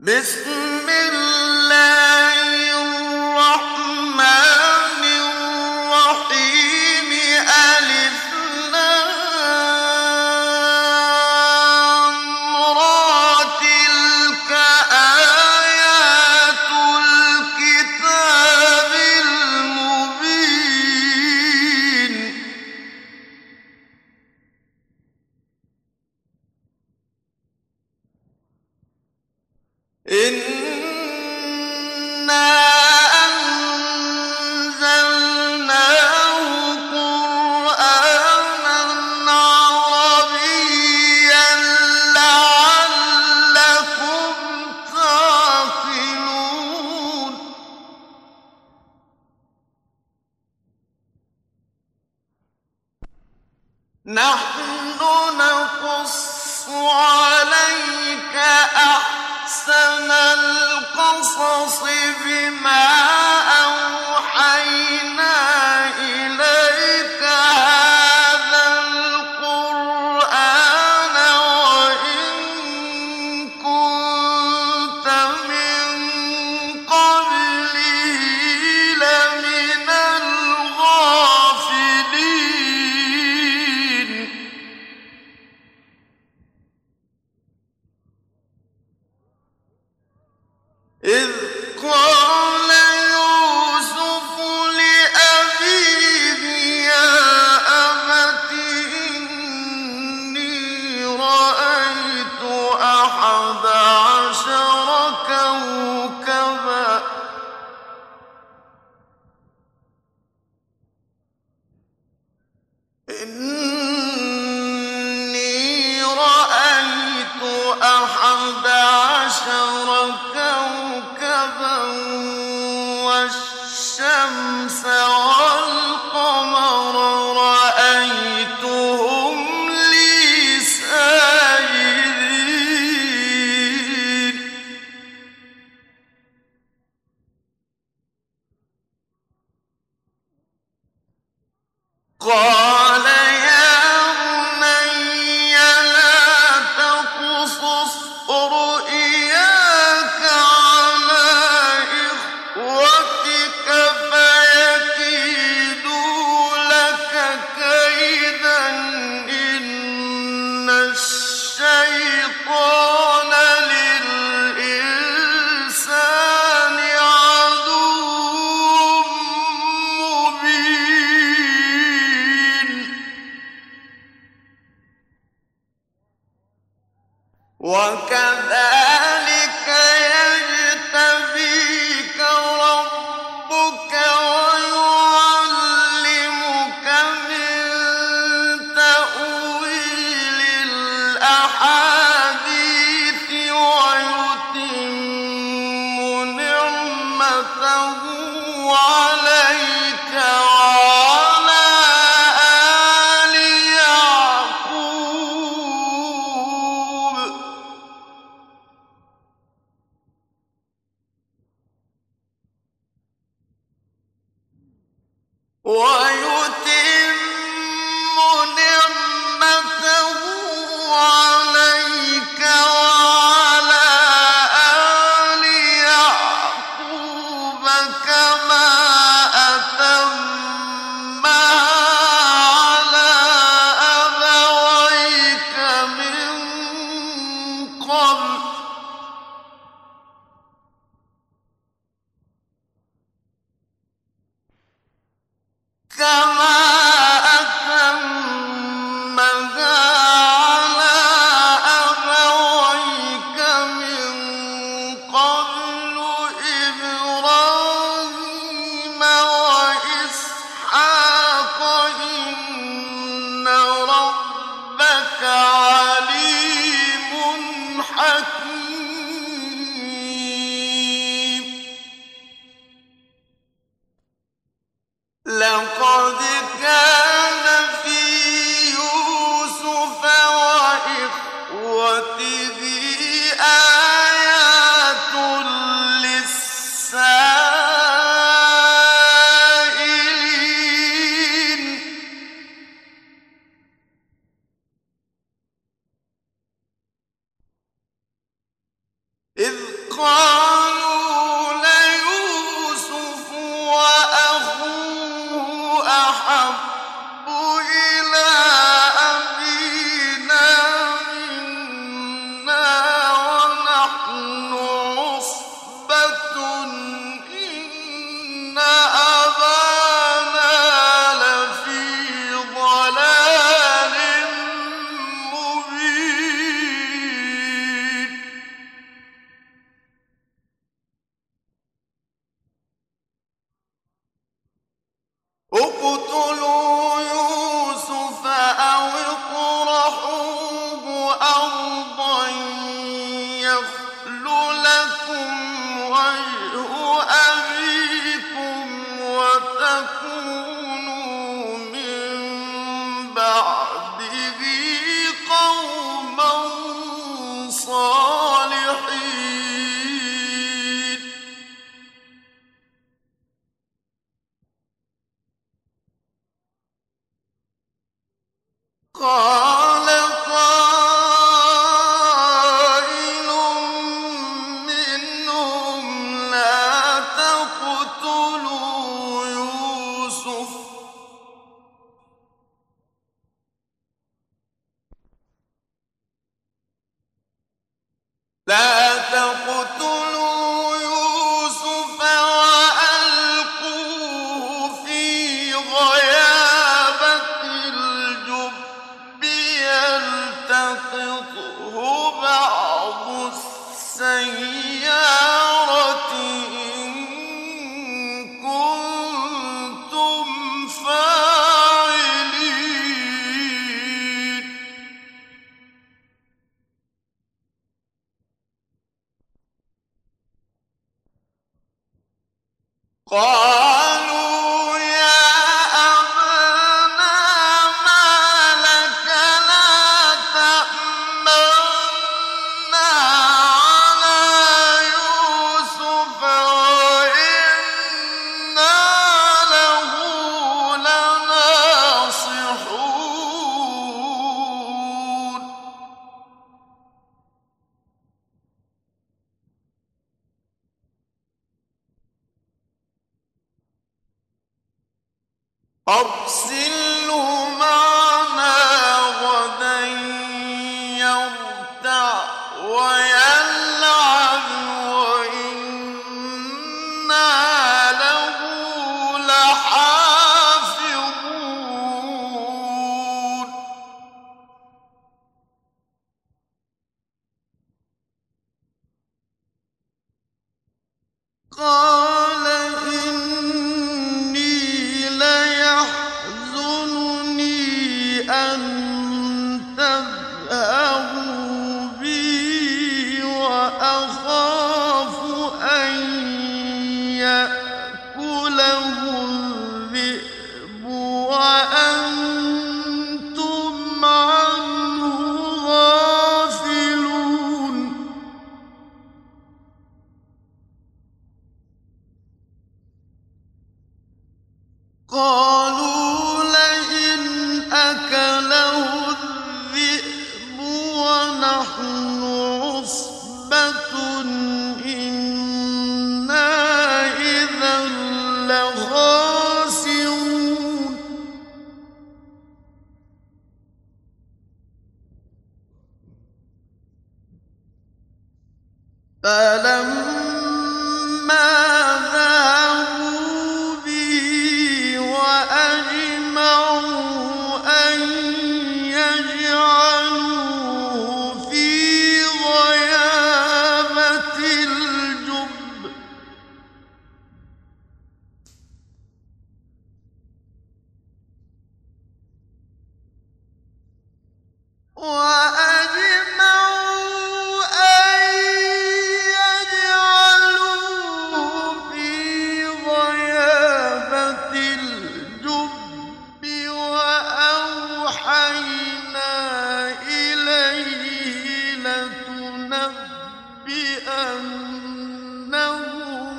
بسم الله الرحمن الرحيم ألف لام را تلك آيات الكتاب المبين إنا أنزلناه قرآنا عربيا لعلكم تعقلون نحن نقص عليك أحسن القصص بما أوحينا إليك هذا القرآن وإن كنت من قبله لمن الغافلين إذ قال يوسف لأبيه يا أبت إني رأيت أحد عشر كوكبا إني رأيت أحد عشر كوكبا والشمس والقمر رأيتهم لي ساجدين قال يا بني لا تقصص رؤياك على إخوتك فيكيدوا قالوا ليوسف وأخوه أحب إلى أبينا منا ونحن عصبة إن أبانا لفي ضلال مبين اقتلوا يوسف أو اطرحوه أرضا يخل لكم وجه أبيكم وتكونوا من بعده قوما صالحين قال قائل منهم لا تقتلوا يوسف وألقوه في غيابة الجب يلتقطه بعض السيارة إن كنتم فاعلين قالوا يا أبانا ما لك لا تأمنا على يوسف وإنا له لناصحون أرسله معنا غدا يرتع ويلعب وإنا له لحافظون قال إني ليحزنني أن تذهبوا بي وأخاف أن يأكله الذئب وأنتم عنه غافلون قالوا لئن أكله الذئب ونحن عصبة إنا إذا لخاسرون فلما ذهبوا به وأجمعوا أن يجعلوه في غيابة الجب وأجمعوا أن يجعلوه في غيابة الجب وأوحينا إليه لتنبئنهم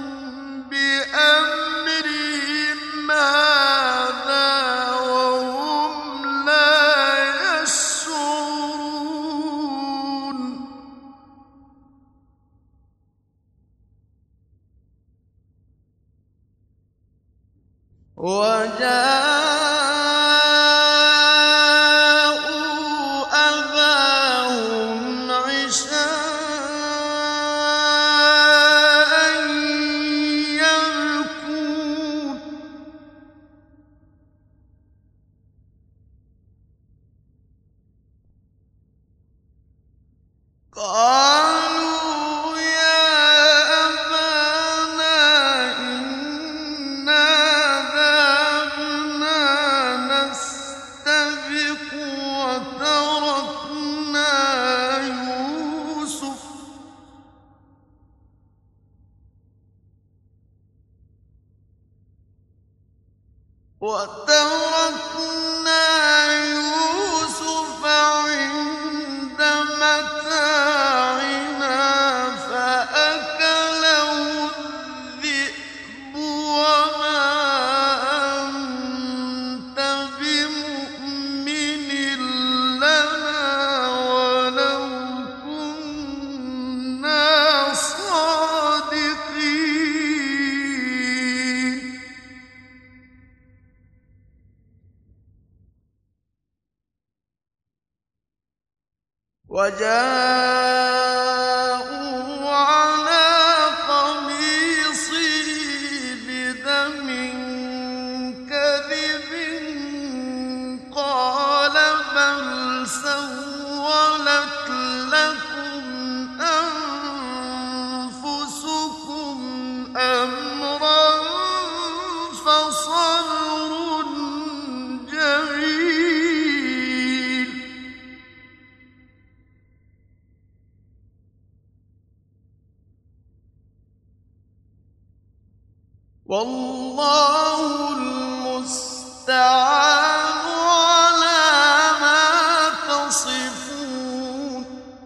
بأمرهم هذا وهم لا يشعرون وجاءوا أباهم عشاء يبكون قالوا يا أبانا إنا ذهبنا نستبق وتركنا يوسف عند متاعنا فأكله الذئب وما أنت بمؤمن لنا ولو كنا صادقين وجاءوا على قميصه بدم كذب قال بل سولت لكم أنفسكم أمرا فصبر جميل والله المستعان على ما تصفون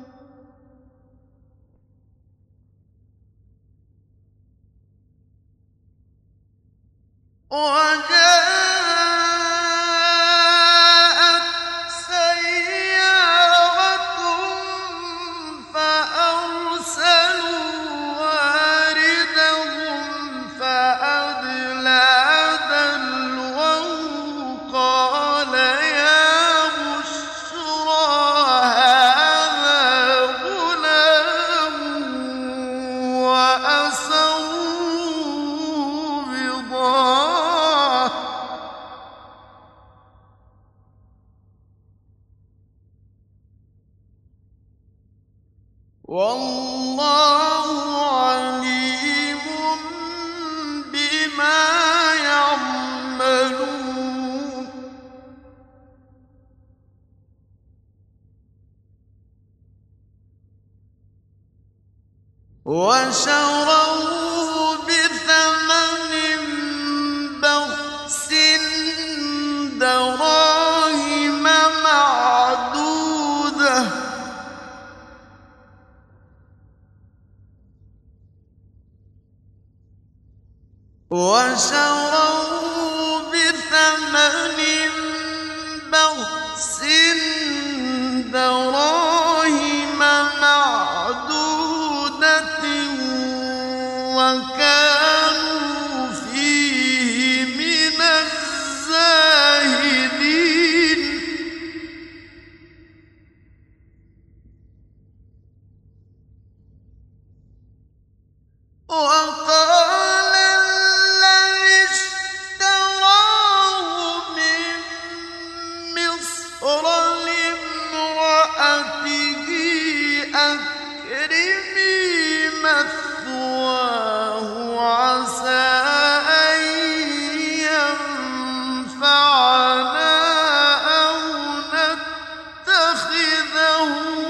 وجاءت سيارة فأرسلوا واردهم فأدلى دلوه قال يا بشرى هذا غلام وأسروا بضاعة والله عليم بما يعملون وشروه بثمن بخس دراهم معدودة وشروه بثمن بخس دراهم معدودة وكانوا فيه من الزاهدين وقال الذي اشتراه من مصر لامرأته أكرمي مثواه عسى أن ينفعنا أو نتخذه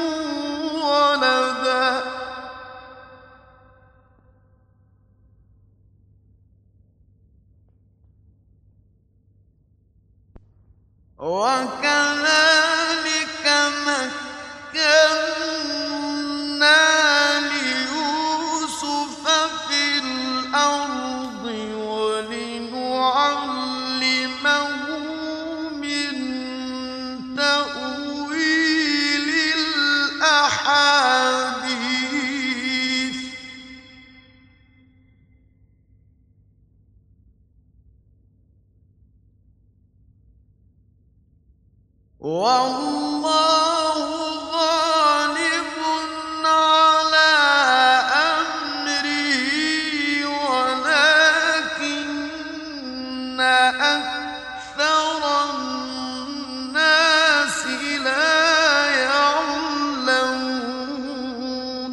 ولدا وكذلك مكنا ليوسف في الأرض ولنعلمه من تأويل الأحاديث والله غالب على أمره ولكن أكثر الناس لا يعلمون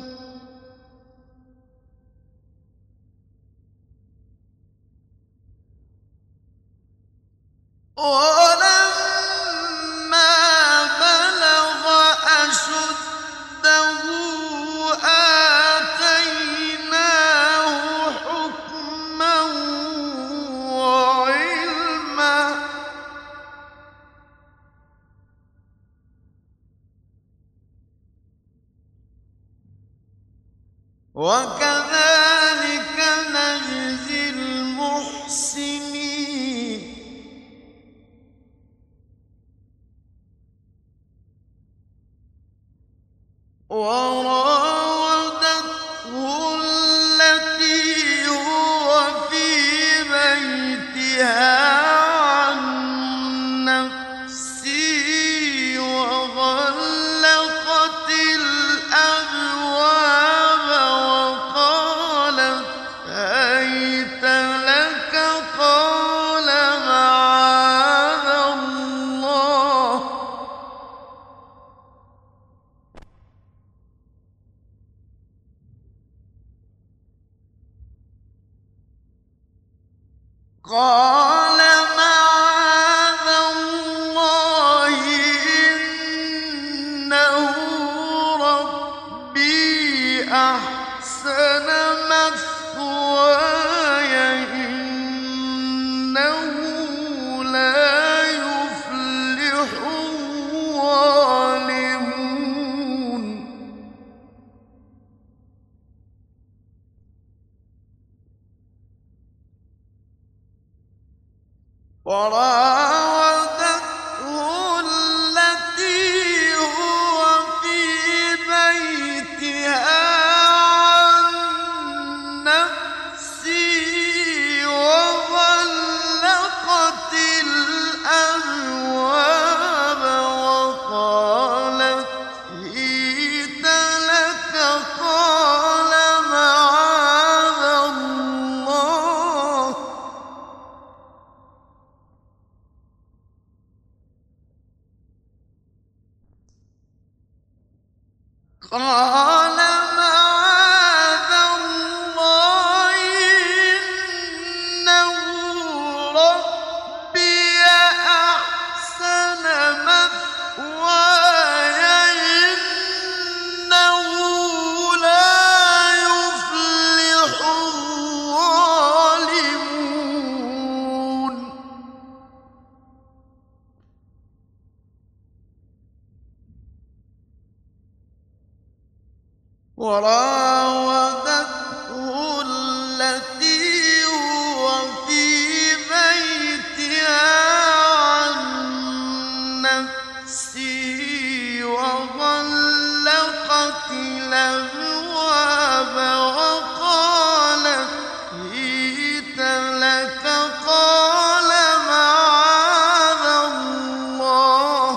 ولما بلغ أشده آتيناه حكما وعلما وكذلك نجزي المحسنين وراودته التي هو في بيتها عن نفسه وغلقت الأبواب وقالت هيت لك قال معاذ الله قال معاذ الله إنه ربي أحسن مثواي إنه لا يفلح الظالمون وراودته التي هو في بيتها عن نفسه وغلقت الأبواب وقالت هيت لك قال معاذ الله قال معاذ الله إنه ربي أحسن مثواي إنه لا يفلح الظالمون وراودته التي هو في بيتها عن نفسه وغلقت الأبواب وقالت هيت لك قال معاذ الله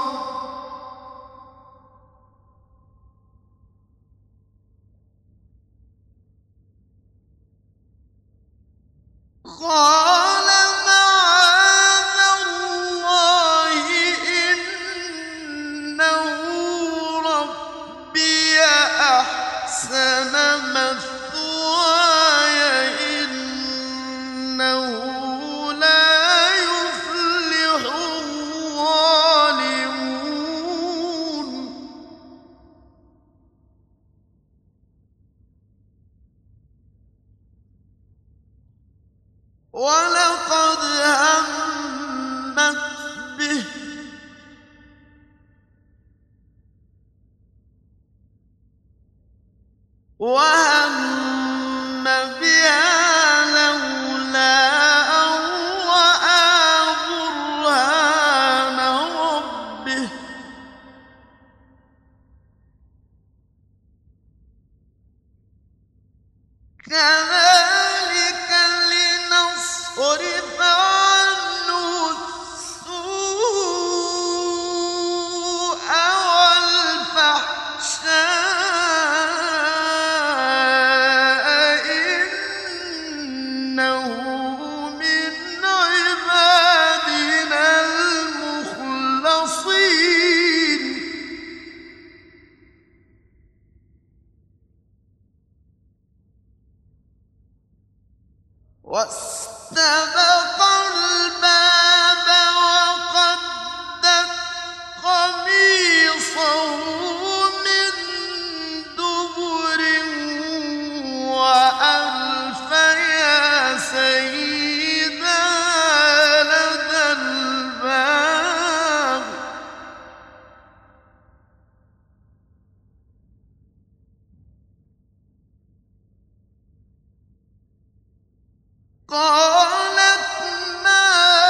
قال معاذ الله إنه ربي أحسن مثواي إنه لا يفلح الظالمون ولقد همت به وهم بها لولا أن رأى برهان ربه كذلك لنصرف عنه السوء واستبق الباب وقدت قميصه من دبر وألف يا سيدها لدى الباب قالت ما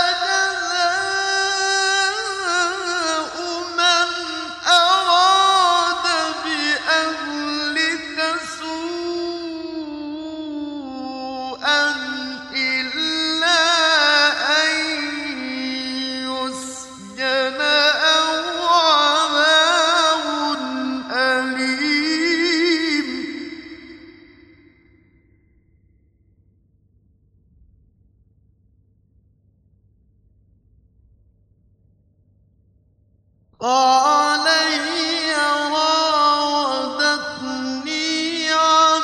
جزاء من أراد بأهلك سوءا إلا أن يسجن أو عذاب أليم قال هي راودتني عن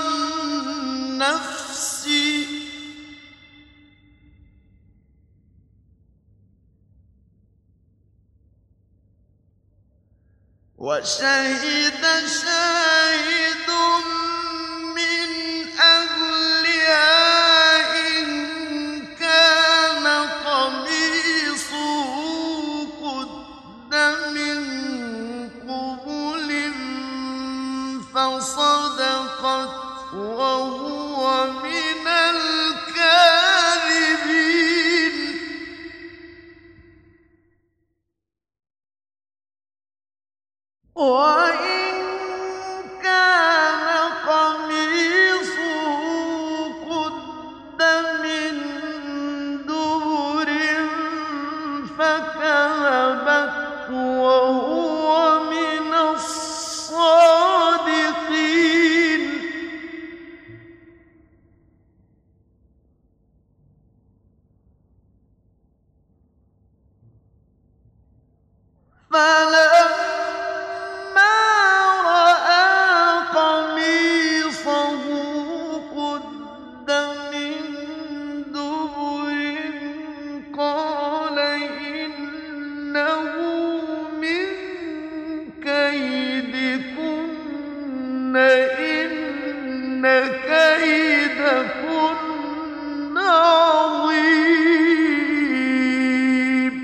نفسي وشهد شاهد من أهلها إن كان قميصه قد من قبل فصدقت وهو من الكاذبين وإن كان قميصه قد من دبر فكذبت وهو من الصادقين فلما رأى قميصه قد من دبر قال إنه من كيدكن إن كيدكن عظيم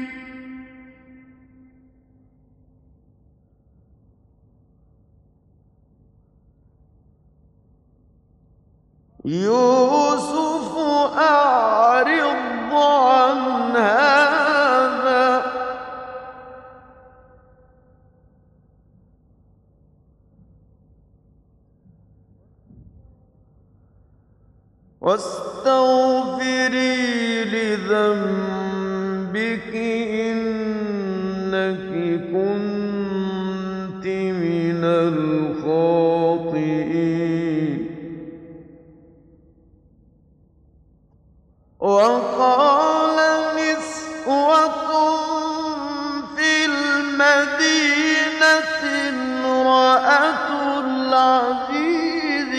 يوسف أعرض عن هذا واستغفري لذنبك إنك كنت من الخاطئين وقال نسوة في المدينة امرأة العزيز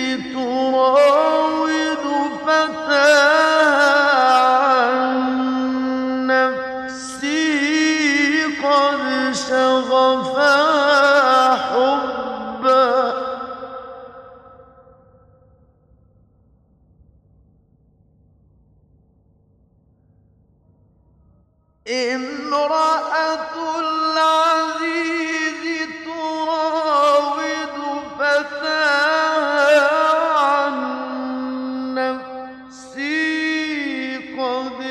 تراود فتاها عن نفسه قد شغفها حبا امرأة العزيز تراود فتاها عن نفسه قد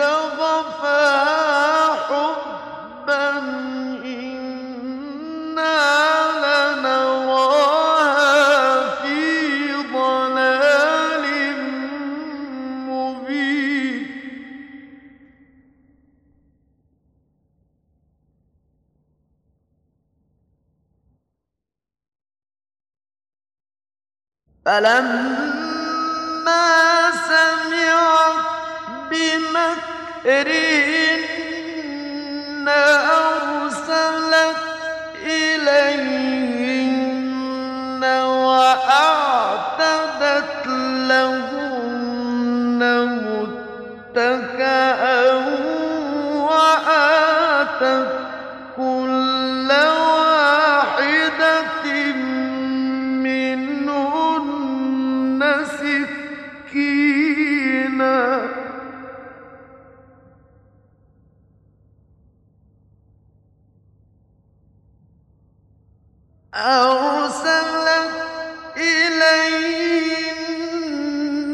شغفها حبا إنا لنراها في ضلال مبين فلما سمعت بمكرهن أرسلت إليهن وأعتدت لهن سكينا أرسلت إليهن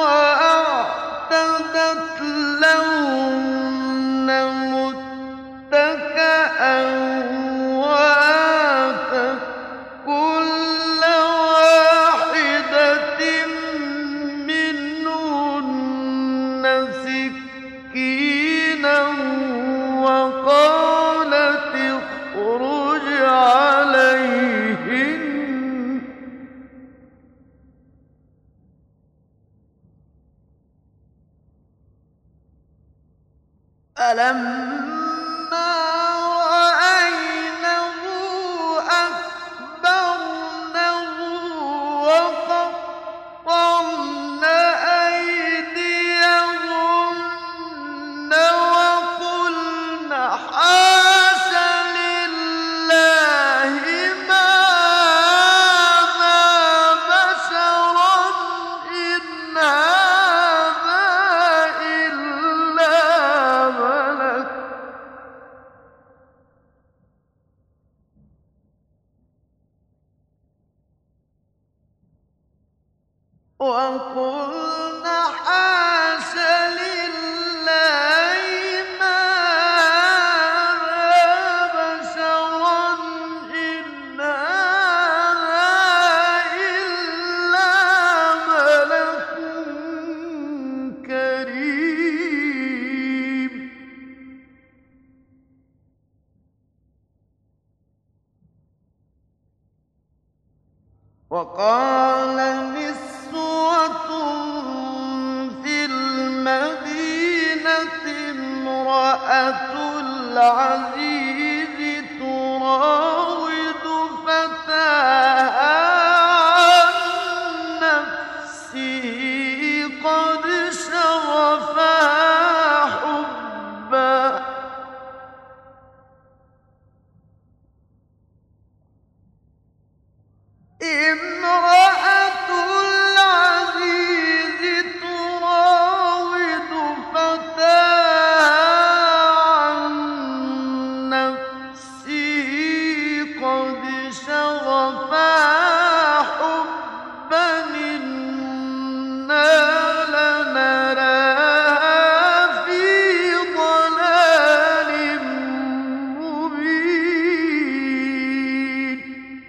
وأعتدت لهن متكئا وآتت كل واحدة منهن سكينا وقالت اخرج عليهن فلما رأينه أكبرنه وقطعن أيديهن وقلن حاش لله ما هذا بشرا إن هذا إلا ملك وقلن حاش لله ما هذا بشرا إن هذا إلا ملك كريم وقال نسوة في المدينة امرأة العزيز تراود فتاها عن نفسه قد شغفها حبا امرأة العزيز تراود فتاها عن نفسه قد شغفها حبا إنا لنراها في ضلال مبين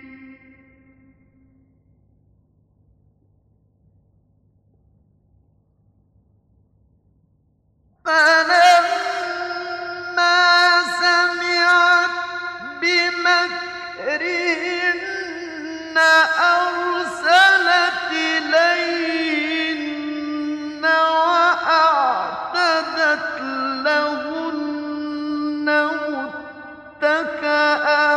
فلما سمعت بمكرهن أرسلت إليهن وأعتدت لهن متكئا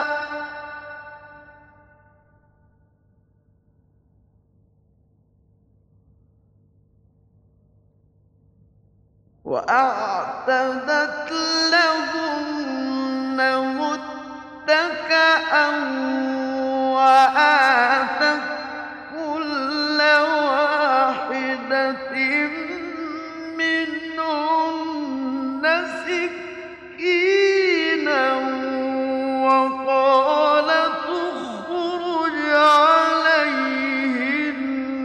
وآتت كل واحدة منهن سكينا وقالت اخرج عليهن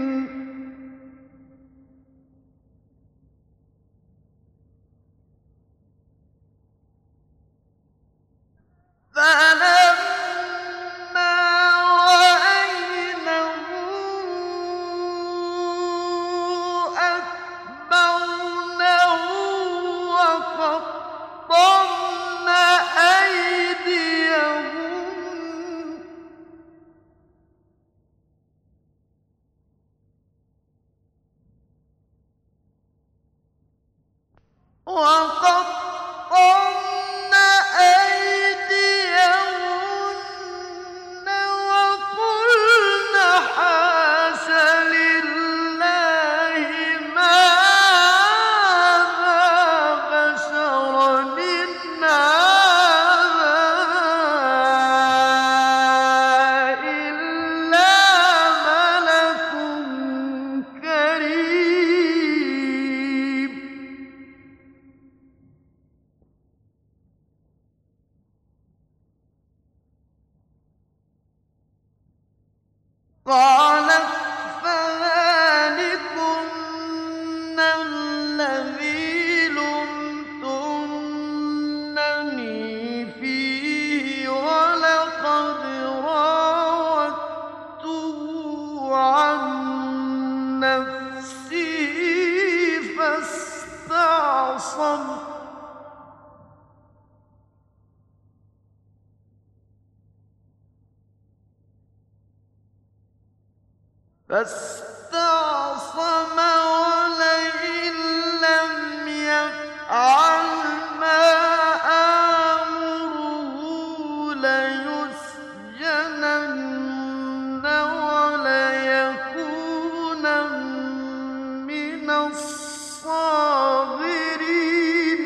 فلما رأينه أكبرنه وقطعن أيديهن وقطعن أيديهن وقلن حاش لله ما هذا بشرا إن هذا إلا ملك نفسه فاستعصم ولئن لم يفعل ما آمره ليسجنن وليكونن من الصاغرين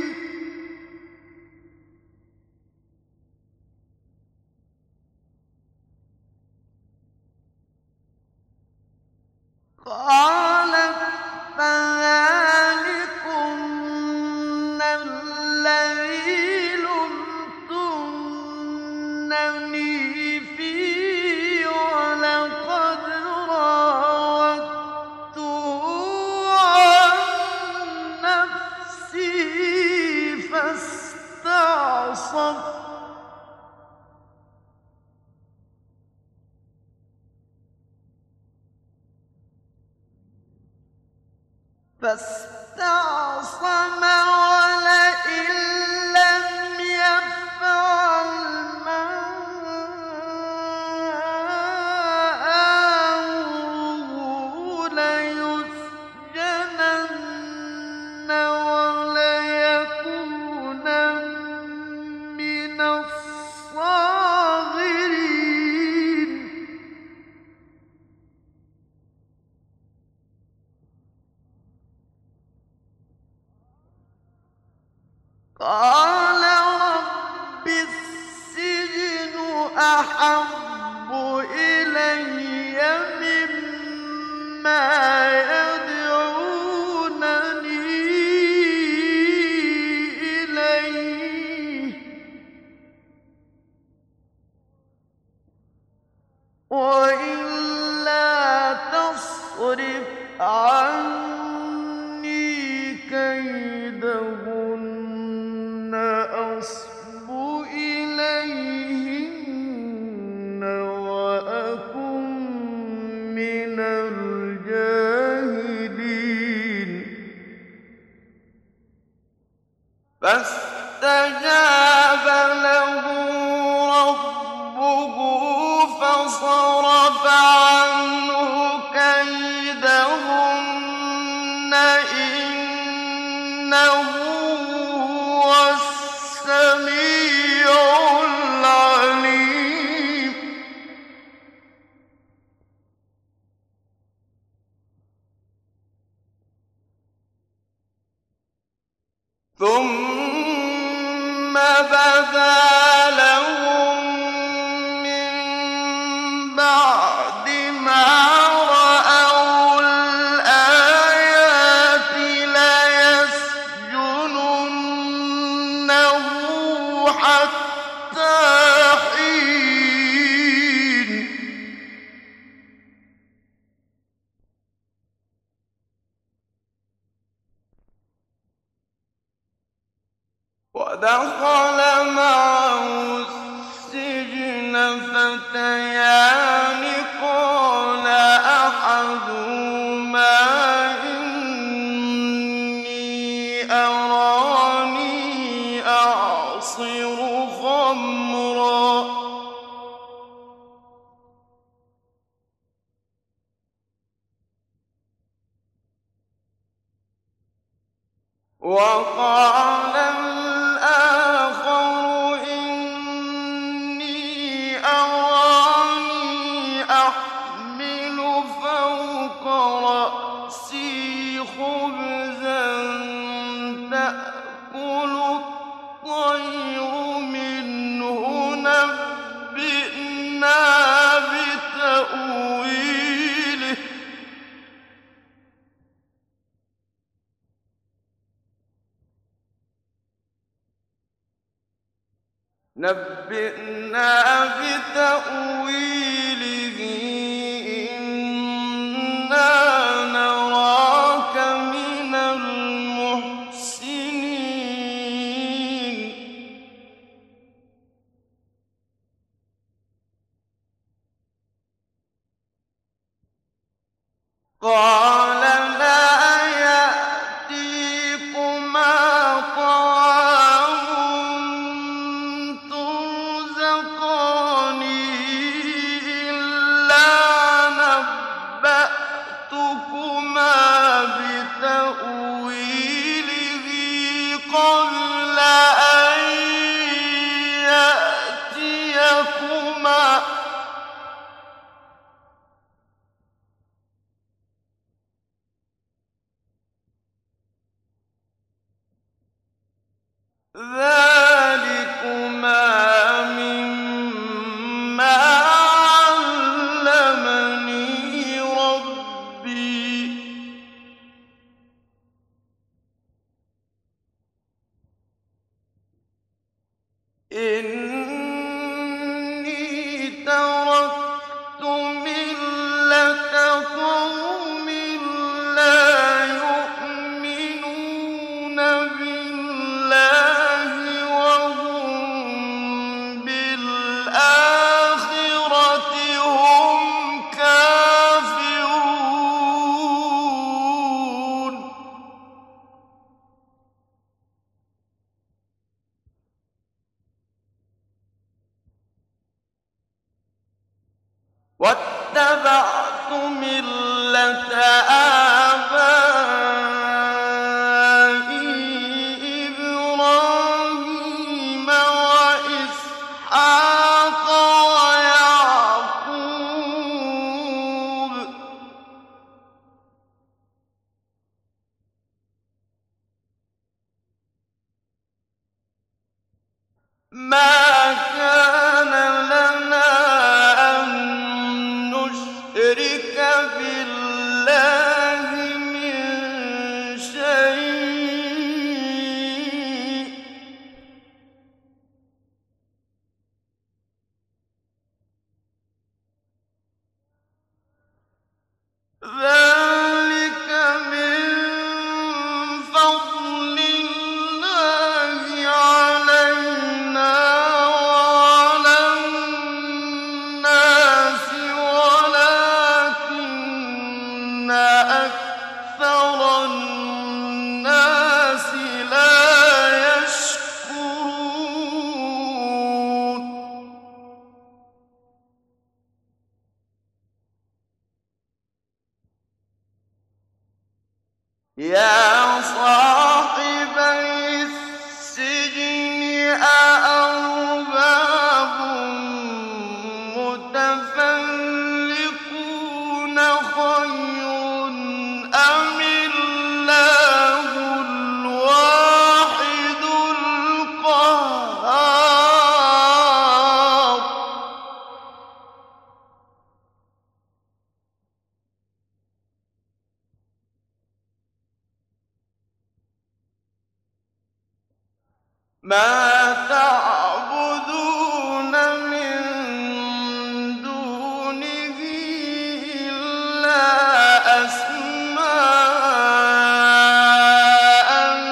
قالت فذلكن الذي لمتنني فيه ولقد راودته عن نفسه فاستعصم ولئن لم يفعل ما آمره ليسجنن وليكونن من الصاغرين قال رب السجن أحب إلي مما يدعونني إليه وإلا تصرف عني كيدهن أصب إليهن وأكن من الجاهلين فاستجاب له ربه فصرف عنه كيدهن إنه هو السميع العليم ثم بدا لهم من بعد ما رأوا الآيات ليسجننه حتى حين ودخل معه السجن فتيان قال أحدهما إني أراني أعصر خمرا وقال الآخر إني أراني أحمل فوق رأسي خبزا تأكل الطير منه نبئنا بتأويله إنا نراك من المحسنين قال مَا كَانَ لَنَا أَن نُّشْرِكَ بِاللَّهِ مِن شَيْءٍ ۚ ذَٰلِكَ مِن فَضْلِ اللَّهِ عَلَيْنَا وَعَلَى النَّاسِ وَلَٰكِنَّ أَكْثَرَ النَّاسِ لَا يَشْكُرُونَ يَا صَاحِبَيِ السِّجْنِ أَأَرْبَابٌ مُّتَفَرِّقُونَ خَيْرٌ أَمِ اللَّهُ الْوَاحِدُ الْقَهَّارُ مَا تَعْبُدُونَ مِن دُونِهِ إِلَّا أَسْمَاءً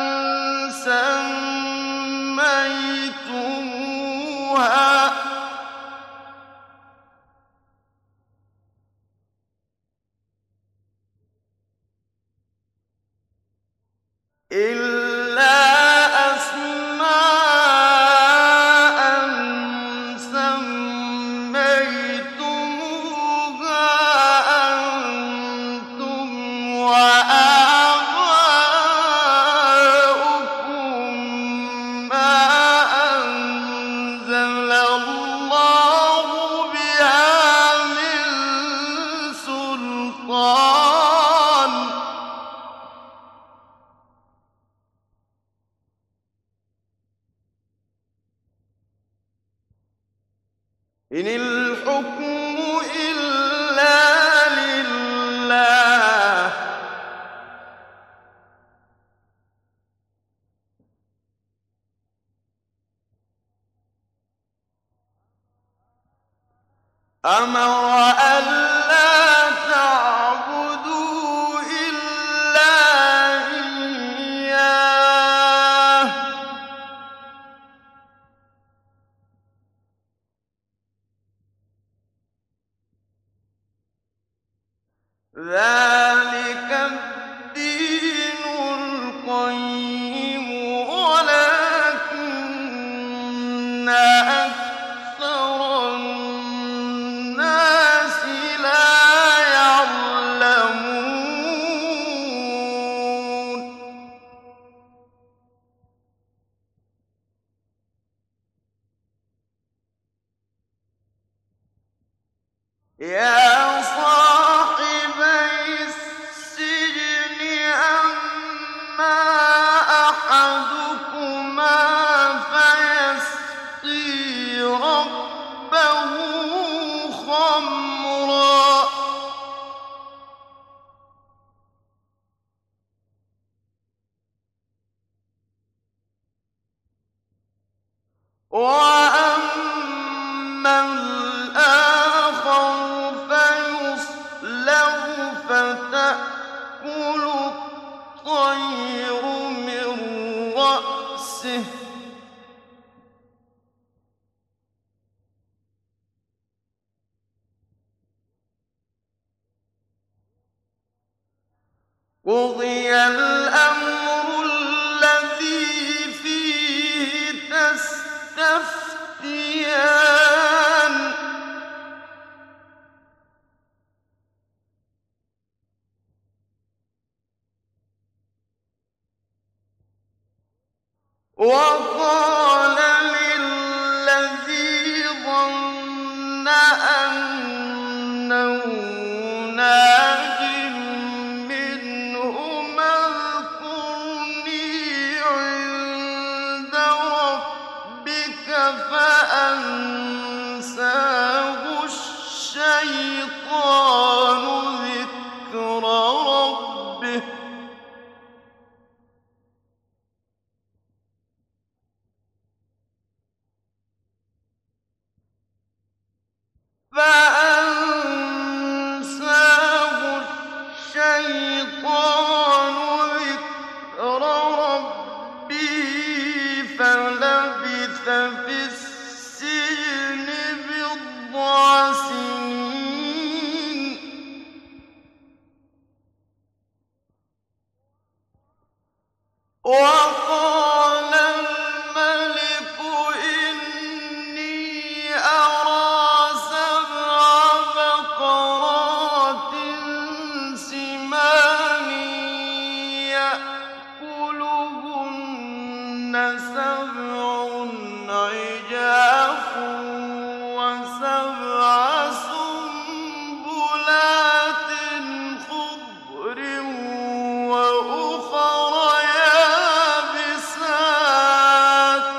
سَمَّيْتُمُوهَا أَنتُمْ وَآبَاؤُكُم مَّا أَنزَلَ اللَّهُ بِهَا مِن سُلْطَانٍ ۚ إِنِ الْحُكْمُ إِلَّا لِلَّهِ ۖ أَمَرَ أَلَّا تَعْبُدُوا إِلَّا إِيَّاهُ ۚ ذَٰلِكَ الدِّينُ الْقَيِّمُ وَلَٰكِنَّ أَكْثَرَ النَّاسِ لَا يَعْلَمُونَ يَا صَاحِبَيِ السِّجْنِ أَمَّا أَحَدُكُمَا فَيَسْقِي رَبَّهُ خَمْرًا ۖ وَأَمَّا الْآخَرُ فَيُصْلَبُ فَتَأْكُلُ الطَّيْرُ مِن رَّأْسِهِ ۚ قُضِيَ الْأَمْرُ الَّذِي فِيهِ تَسْتَفْتِيَانِ وَقَالَ لِلَّذِي ظَنَّ أَنَّهُ نَاجٍ مِّنْهُمَا اذْكُرْنِي عِندَ رَبِّكَ وقال الملك إني أرى 7 بقرات سمان يأكلهن 7 عجاف و7 سنبلات خضر وأخر يابسات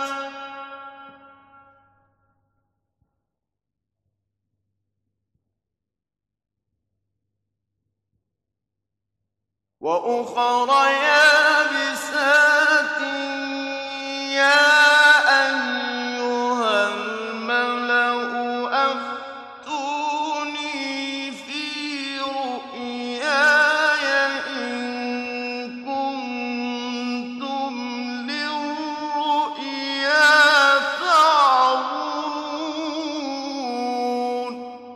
يا أيها الملأ أفتوني في رؤياي إن كنتم للرؤيا تعبرون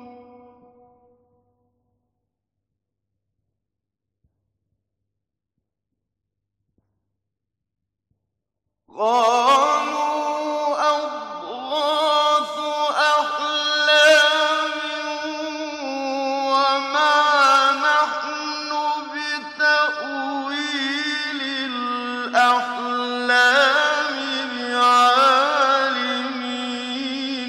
قالوا أضغاث أحلام وما نحن بتأويل الأحلام بعالمين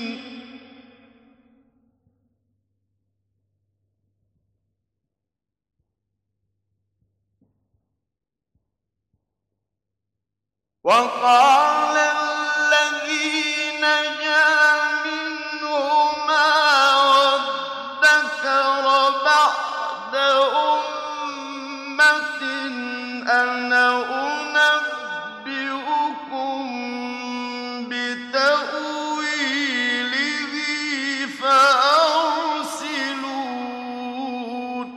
وقال الذي نجا منهما وادكر بعد أمة أنا أنبئكم بتأويله فأرسلون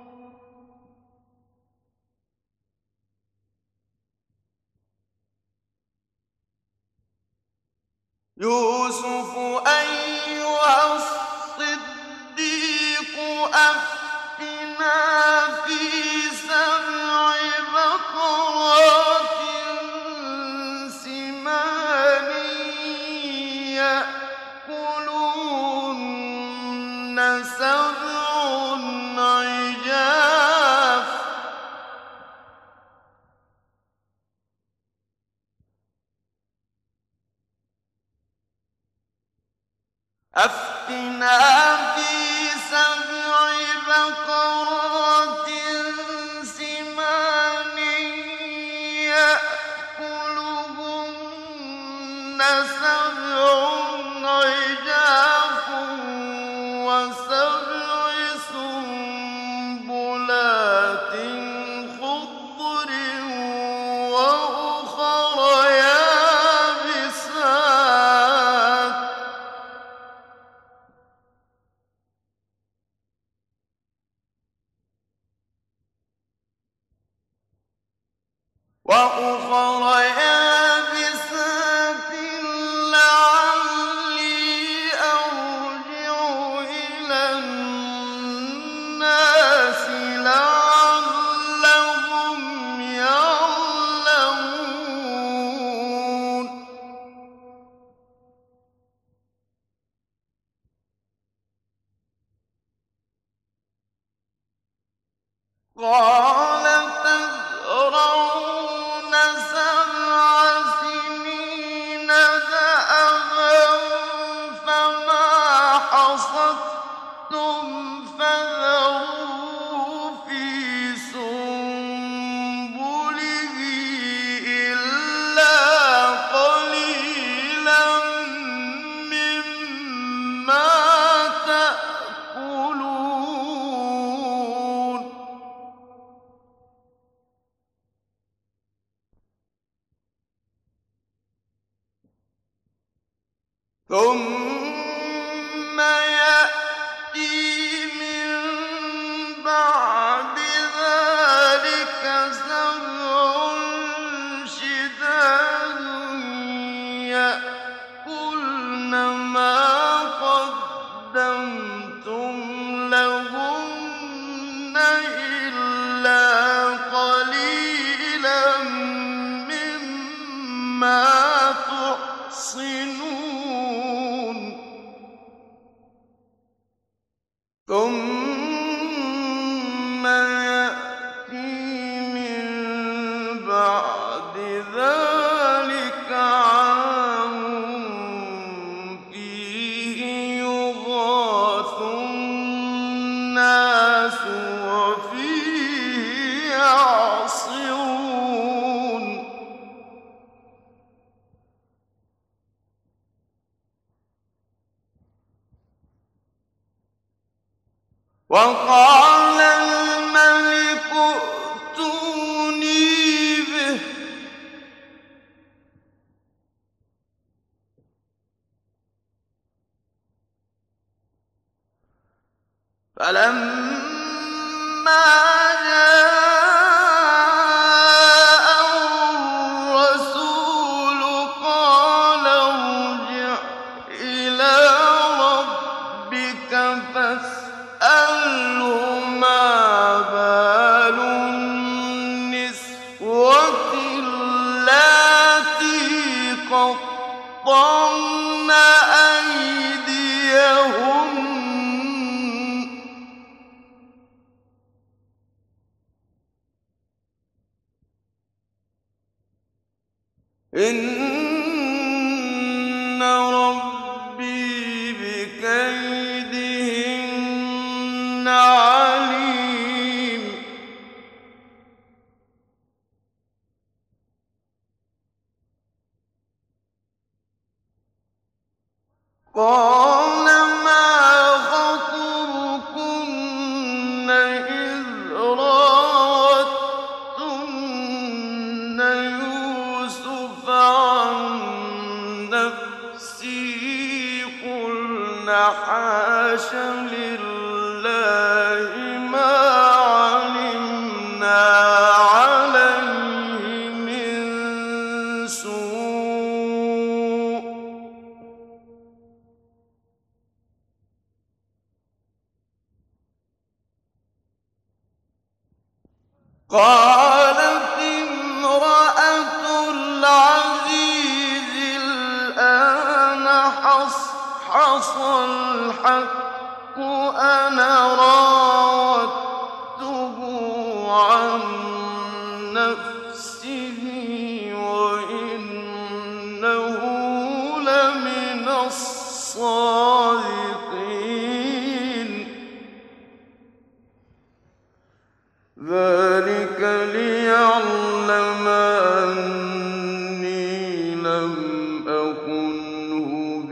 يوسف أيها الصديق أفتنا في 7 بقرات سمان يأكلهن 7 عجاف أفتنا في 7 بقرات سمان يأكلهن 7 عجاف و7 سنبلات خضر وأخر يابسات لعلي أرجع إلى الناس لعلهم يعلمون قال تزرعون 7 سنين دأبا فما حصدتم فذروه في سنبله إلا قليلا مما تأكلون ثم يأتي من بعد ذلك 7 شداد يأكلن ما قدمتم لهن إلا قليلا وقال الملك ائتوني به فلما جاءه الرسول قال ارجع إلى ربك فاسأله ما بال النسوة اللاتي قطعن أيديهن إن ربي بكيدهن عليم قال ما خطبكن إذ راوتن يوسف عن نفسه قلن حاش لله ما علمنا عليه من سوء قالت امرأة العزيز الآن حصحص الحق أنا راودته عن نفسه وإنه لمن الصادقين ذلك ليعلم أني لم أخنه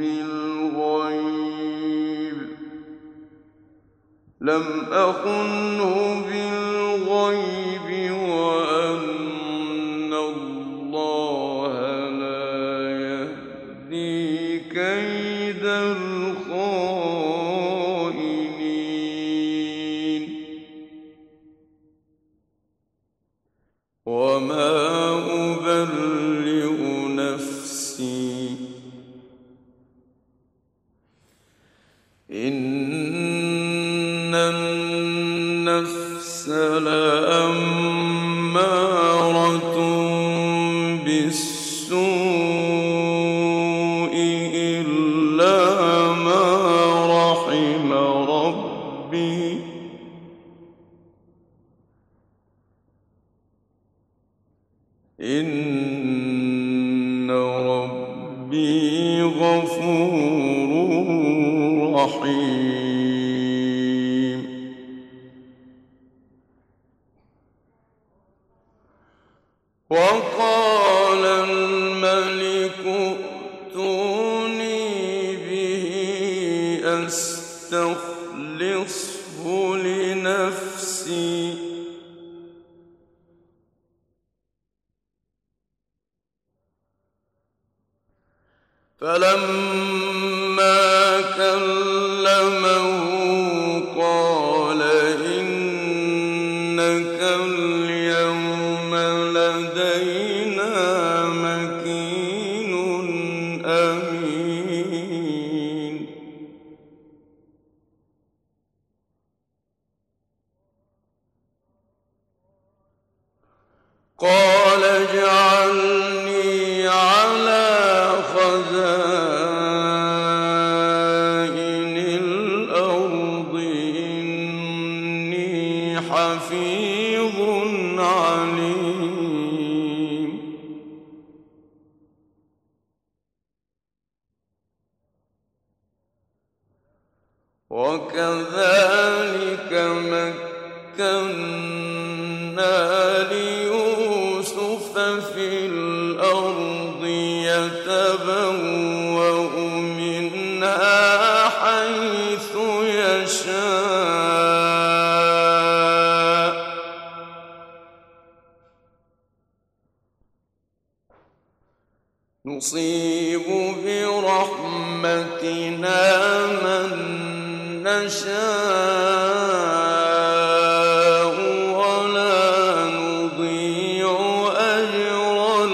بالغيب وأن الله لا يهدي كيد الخائنين وما أبرئ نفسي إن النفس لأمارة بالسوء إلا ما رحم ربي إن ربي غفور رحيم وقال الملك ائتوني به أستخلصه لنفسي فلما كلمه قال إنك اليوم لدينا مكين أمين قال اجعلني على خزائن الأرض إني حفيظ عليم وكذلك مكنا ليوسف في الأرض يتبوأ منها حيث يشاء نصيب برحمتنا من نشاء ولا نضيع أجر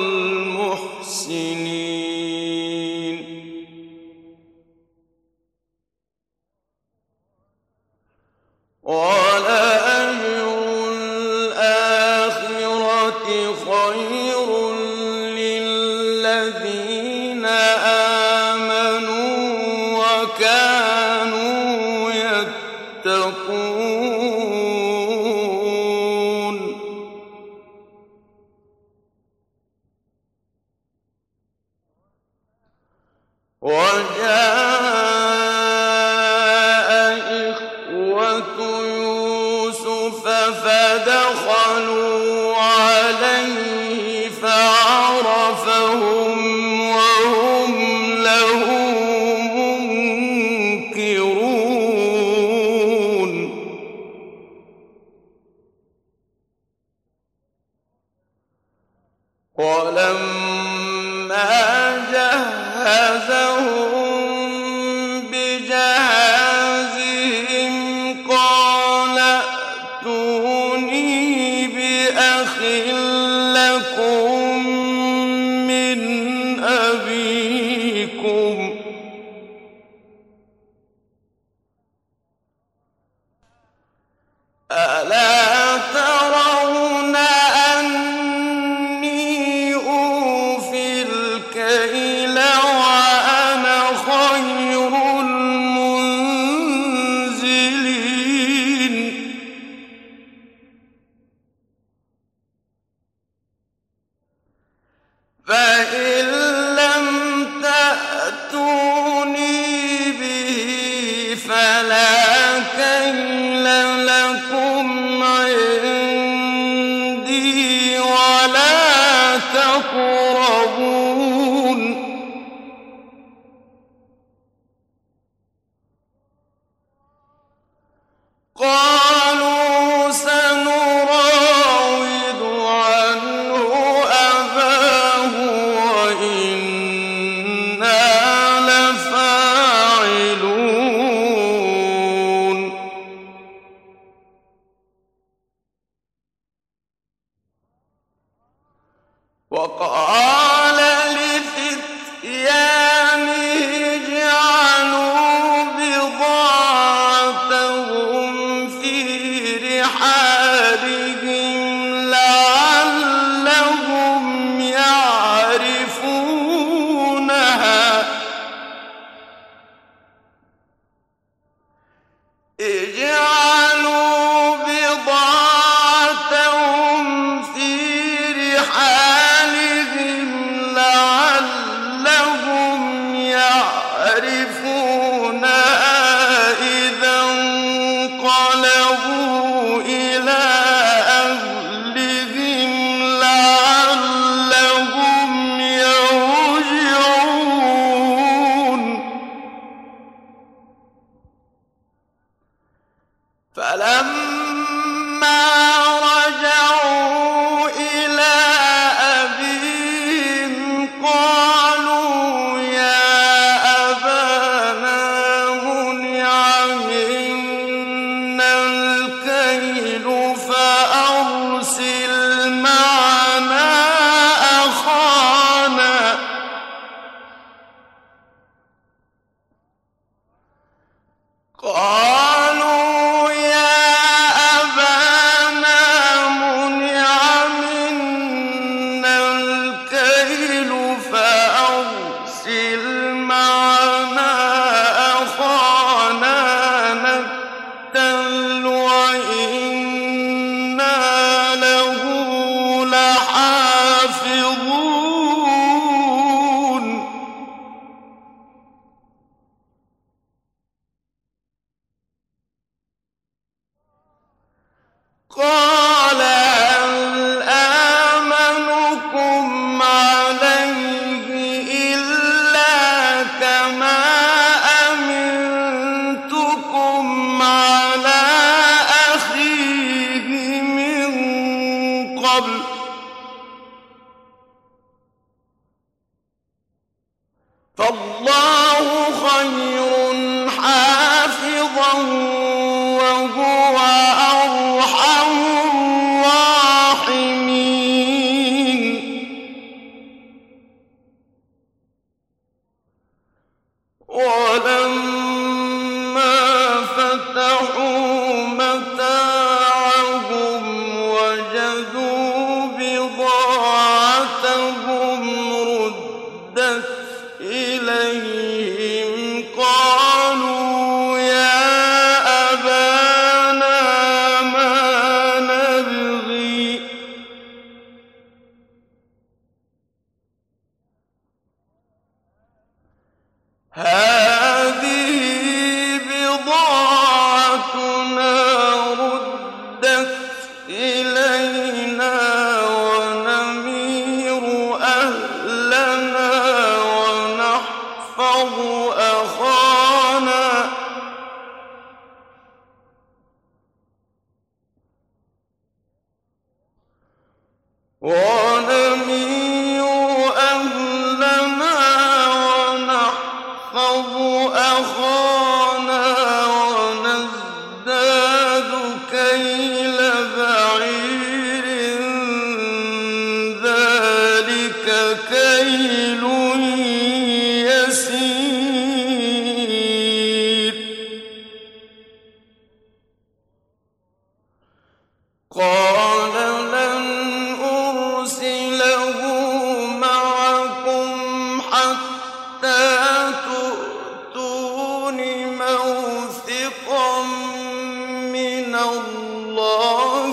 المحسنين ولأجر الآخرة خير للذين آمنوا وكانوا يتقون وجاء إخوة يوسف فدخلوا عليه فعرفهم وهم له منكرون ولما جهزهم بجهازهم قال ائتوني بأخ لكم من أبيكم ألا ترون أني أوفي الكيل وأنا خير المنزلين فإن لم تأتوني به فلا كيل لكم عندي ولا تقربون قالوا سنراود عنه أباه وإنا لفاعلون وقال لفتيانه اجعلوا بضاعتهم في رحالهم لعلهم يعرفونها اجعلوا بضاعتهم في رحالهم فالله خير حافظا وهو أرحم الراحمين. ولما فتحوا متاعهم وجدوا بضاعتهم ردت إليهم قالوا يا أبانا ما نبغي هذه بضاعتنا ردت إلينا ونمير أهلنا ونحفظ أخانا ونزداد كيل بعير ذلك كيل يسير. قال لن أرسله معكم حتى تؤتون موثقا من الله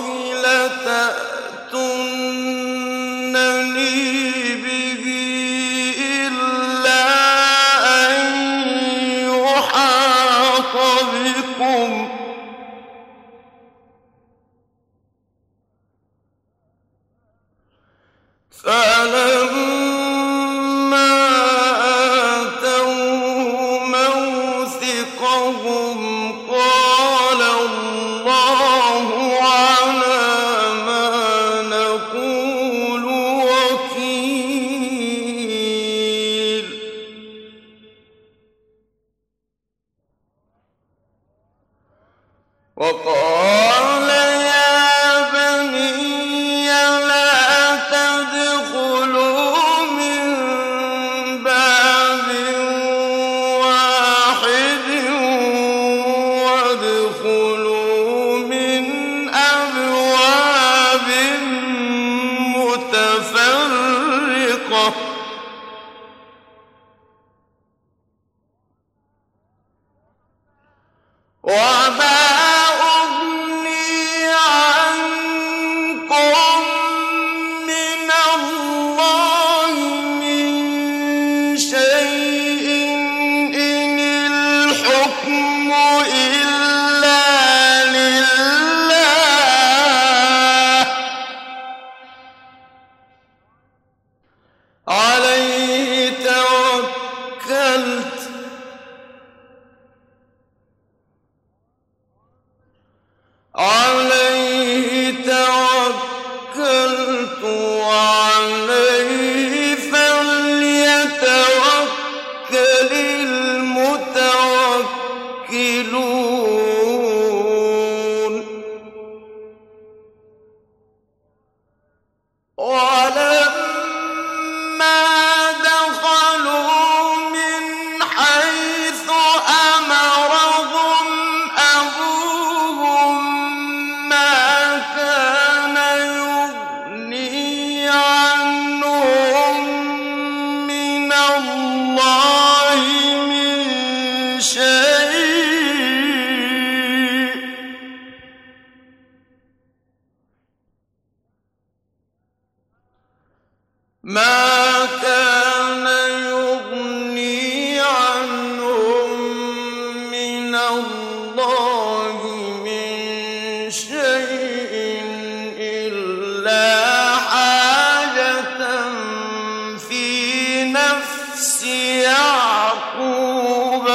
لتأتونني به إلا أن يحاط بكم فلما آتوه موثقهم قال الله على ما نقول وكيل. وقال يا بني لا تدخلوا من باب واحد وادخلوا من أبواب متفرقة وما أغني عنكم من الله من شيء إن الحكم إلا لله عليه توكلت وعليه فليتوكل المتوكلون. ولما دخلوا من حيث أمرهم أبوهم ما كان يغني عنهم من الله من شيء ما كان يغني عنهم من الله من شيء إلا حاجة في نفس يعقوب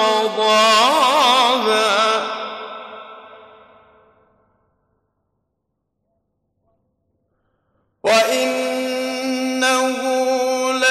قضاها وإنه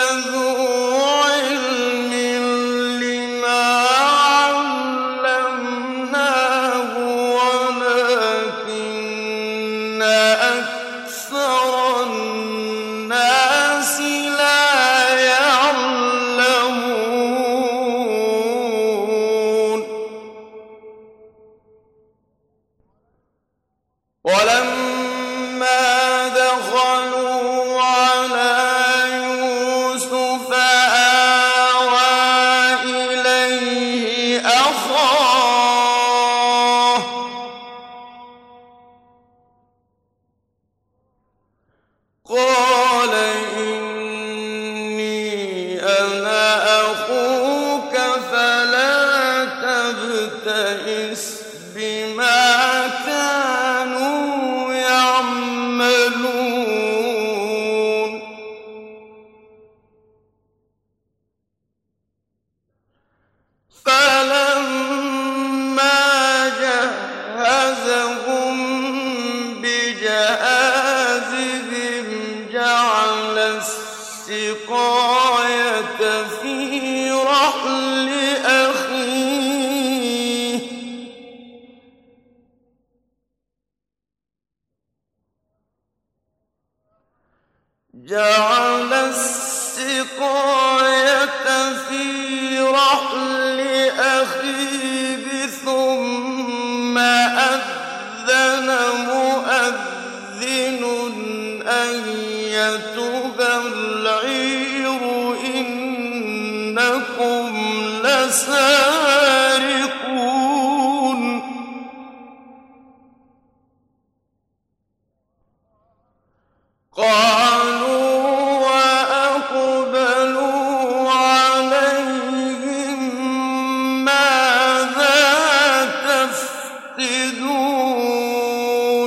قال إني أنا أخوك فلا تبتئس بما كانوا يعملون فلما جهزهم بجهازهم جعل السقاية في رحل أخيه ثم أذن مؤذن أيتها العير إنكم لسارقون قالوا وأقبلوا عليهم ماذا تفقدون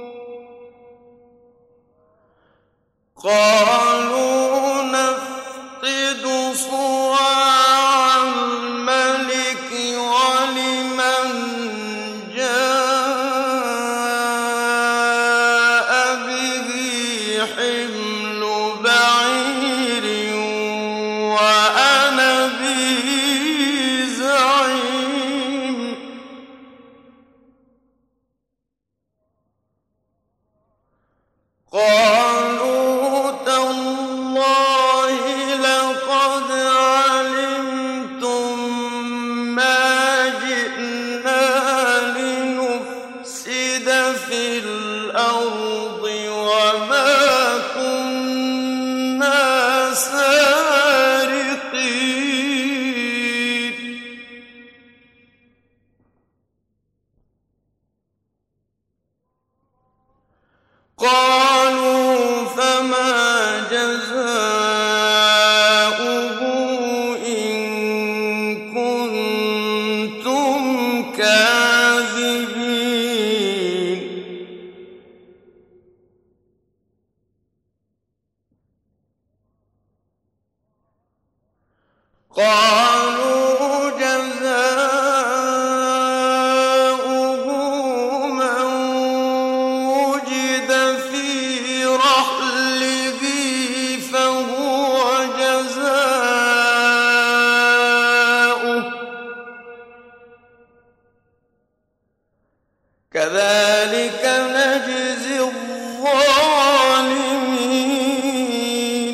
قالوا نفقد صواع الملك ولمن جاء به حمل بعير وأنا به زعيم قالوا تالله لقد علمتم ما جئنا لنفسد في الأرض وما كنا سارقين قالوا فما جزاؤه إن كنتم كاذبين قالوا جزاؤه من وجد في رحله فهو جزاؤه كذلك نجزي الظالمين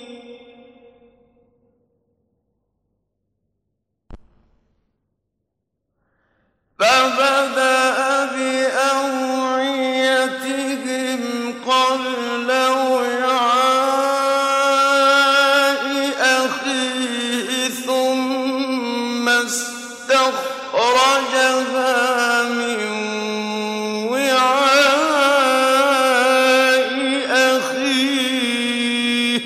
فبدأ بأوعيتهم قبل وعاء أخيه ثم استخرجها من وعاء أخيه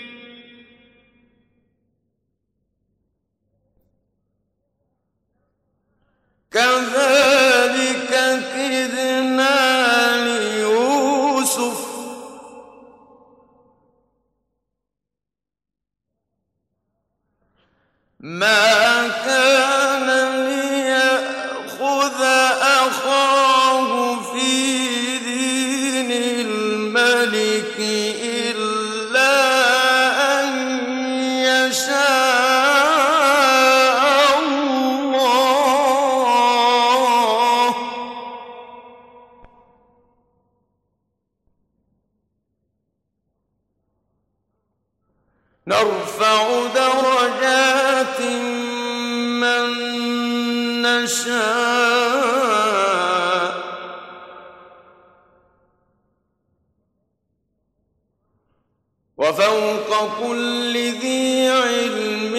كذلك كدنا ليوسف ما كان ليأخذ أخاه في دين الملك إلا أن يشاء الله نرفع درجات من نشاء وفوق كل ذي علم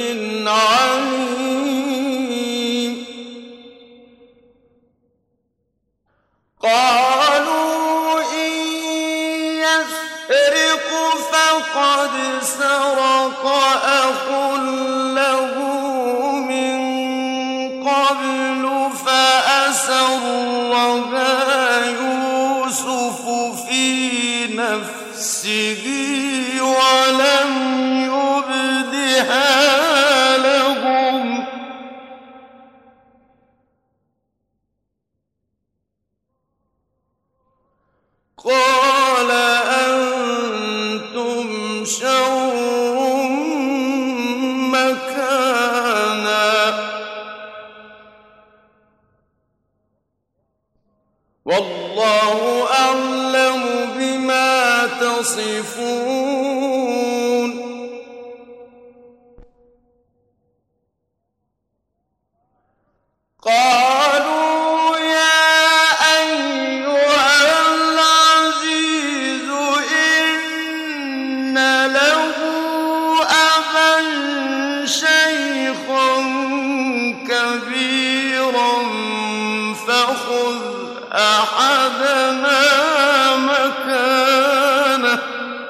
عليم قالوا إن يسرق قد سرق أخ له من قبل فأسرها يوسف في نفسه ولم يبدها لهم قال أنتم شر مكانا والله أعلم بما تصفون قالوا يا أيها العزيز إن له أبا شيخا كبيرا فخذ أحدنا مكانه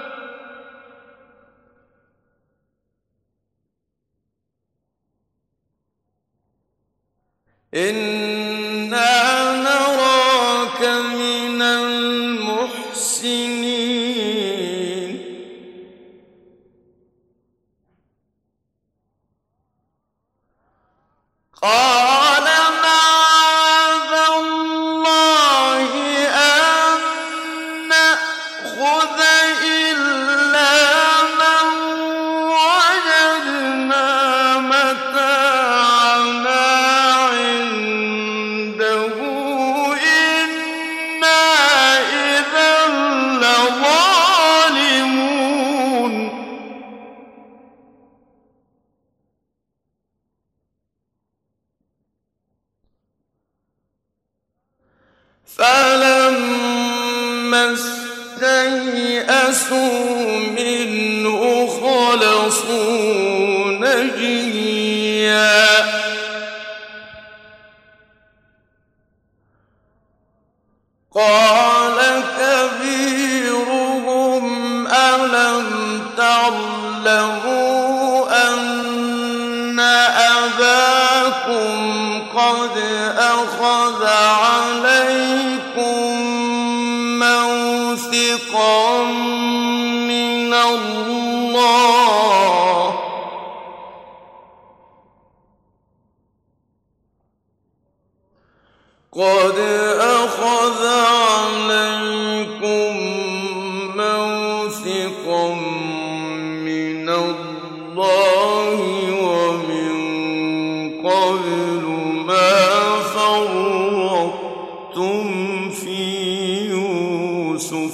إنا نراك من المحسنين قال معاذ الله أن نأخذ إلا من وجدنا متاعنا عنده إنا إذا لظالمون فلما استيئسوا منه خلصوا نجيا قال كبيرهم ألم تعلموا أن أباكم قد أخذ عليكم موثقا من الله قد أخذ عليكم موثقا من الله ومن قبل ما فرطتم في يوسف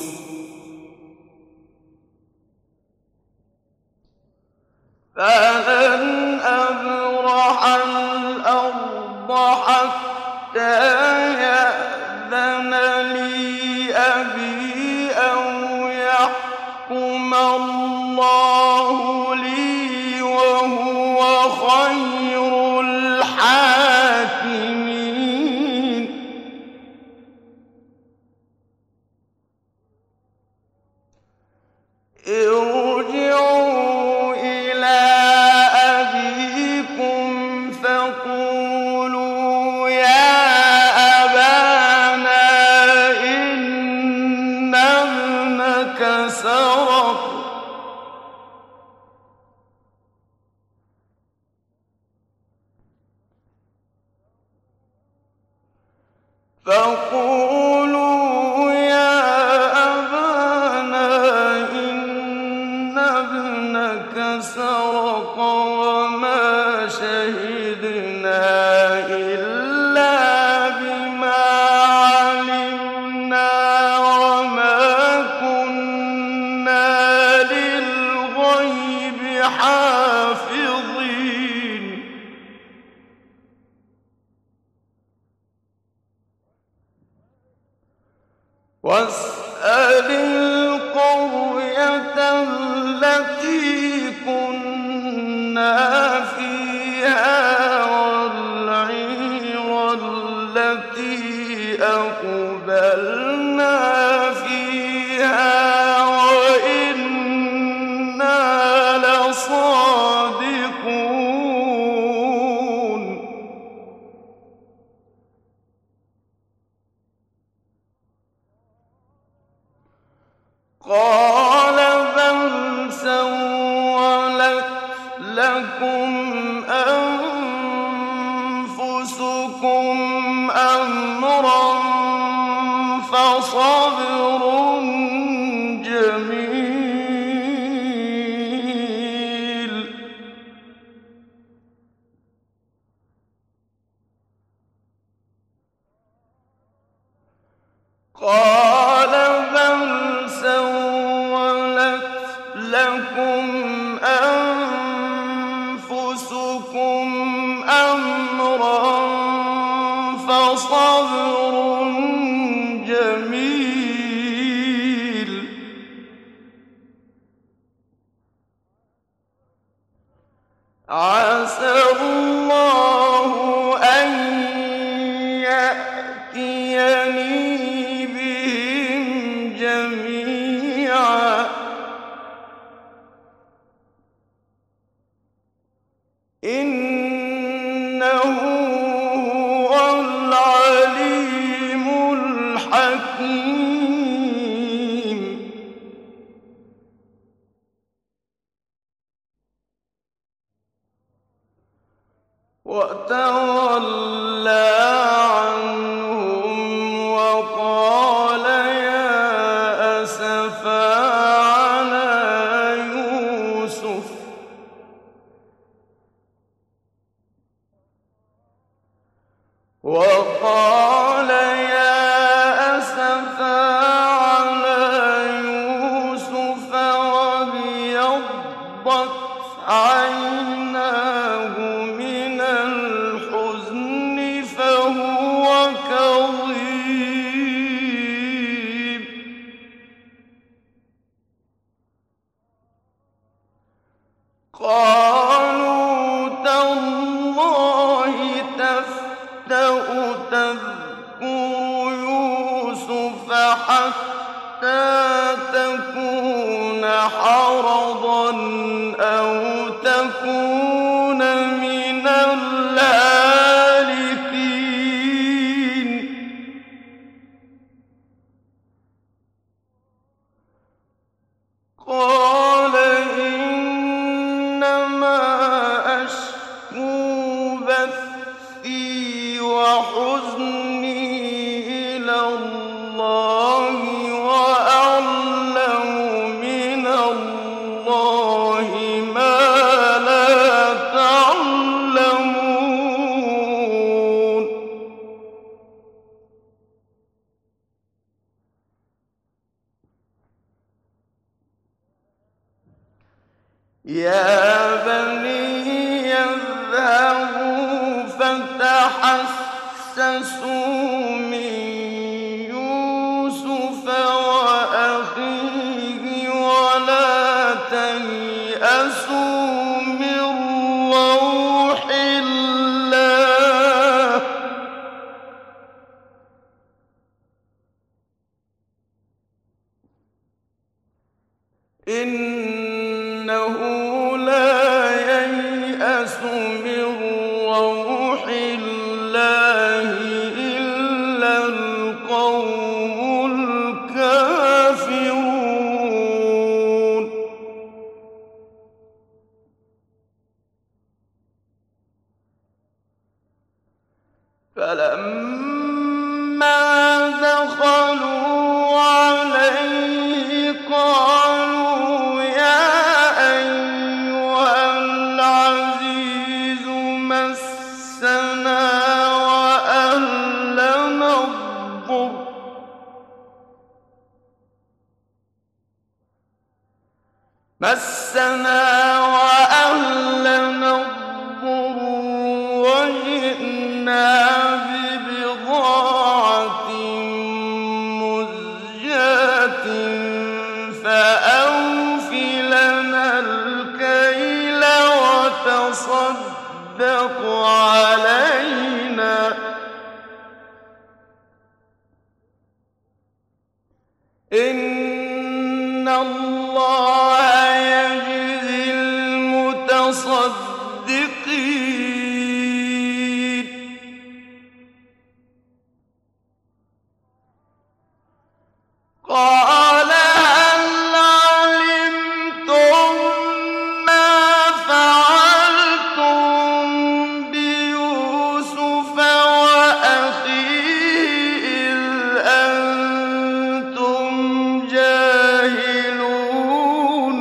فلن أبرح الأرض حتى يأذن لي أبي أو يحكم الله لي وهو خير الحاكمين ارجعوا إلى أبيكم فقولوا يا أبانا إن ابنك سرق فقولوا يا أبانا إن ابنك سرق وما شهدنا إلا بما علمنا وما كنا للغيب حافظين واسأل القرية التي كنا فيها والعير التي أقبلنا فيها وإنهم قال بل سولت لكم أنفسكم أمرا فصبر جميل عسى الله أن يأتيني بهم جميعا إنه هو العليم الحكيم وتولى عنهم وقال يا أسفا على يوسف وقال يا أسفا على يوسف وابيضت عيناه من الحزن فهو كظيم قالوا تالله تفتأ تذكر يوسف حتى تكون حرضا أو تكون من الهالكين قال إنما أشكو بثي وحزني إلى الله وأعلم من الله ما لا تعلمون يا بني اذهبوا فتحسسوا من يوسف وأخيه ولا تيأسوا من روح الله إنه لا ييأس من روح الله إلا القوم الكافرون فلما دخلوا عليه قالوا يا أيها العزيز مسنا وأهلنا الضر وجئنا ببضاعة مزجاة فأوف لنا الكيل وتصدق علينا إن الله يجزي المتصدقين قال هل علمتم ما فعلتم بيوسف وأخيه إذ أنتم جاهلون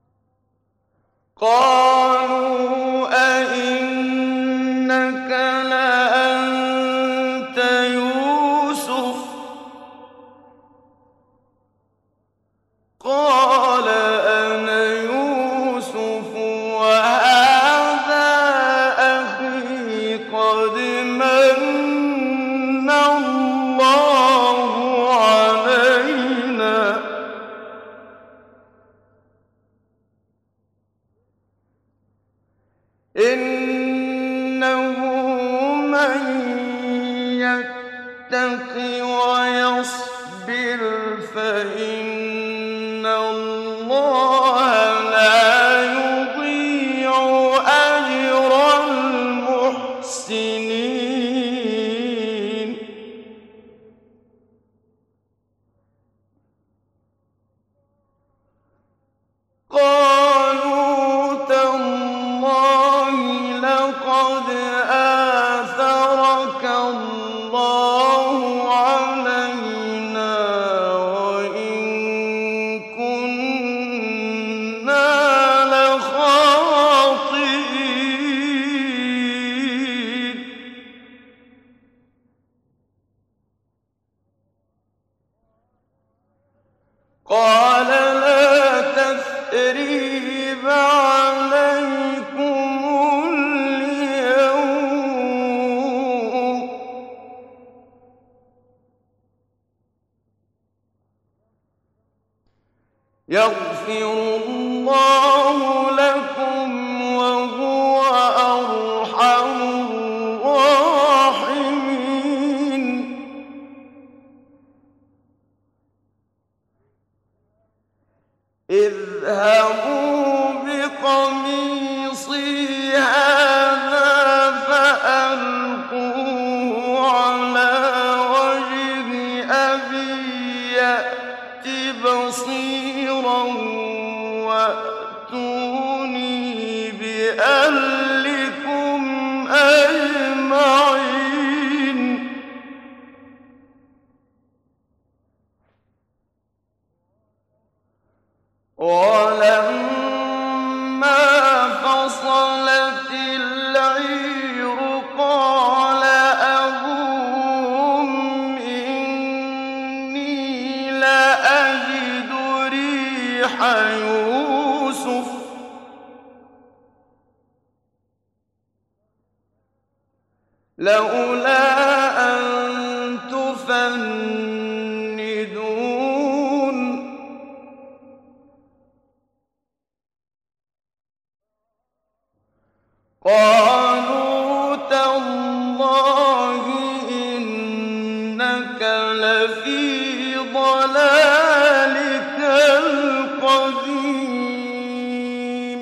قالوا أئنك قَالَ أَنَا يُوسُفُ وَهَٰذَا أَخِي قَدْ مَنَّ اللَّهُ عَلَيْنَا إِنَّهُ مَن يَتَّقِ وَيَصْبِرْ فَإِنَّ اللَّهَ لَا يُضِيعُ أَجْرَ الْمُحْسِنِينَ قَالُوا تَاللَّهِ لَقَدْ آثَرَكَ اللَّهُ عَلَيْنَا وَإِن كُنَّا لَخَاطِئِينَ قَالَ لَا تَثْرِيبَ عَلَيْكُمُ الْيَوْمَ ۖ يَغْفِرُ اللَّهُ لَكُمْ وَهُوَ أَرْحَمُ الرَّاحِمِينَ اذْهَبُوا بِقَمِيصِي هَٰذَا فَأَلْقُوهُ عَلَىٰ وَجْهِ أَبِي يَأْتِ بَصِيرًا وَأْتُونِي بِأَهْلِكُمْ أَجْمَعِينَ وَلَمَّا فَصَلَتِ الْعِيرُ قَالَ أَبُوهُمْ إِنِّي لَأَجِدُ رِيحَ يُوسُفَ لَوْلَا أَن تُفَنِّدُونِ قَالُوا تَاللَّهِ إِنَّكَ لَفِي ضَلَالِكَ الْقَدِيمِ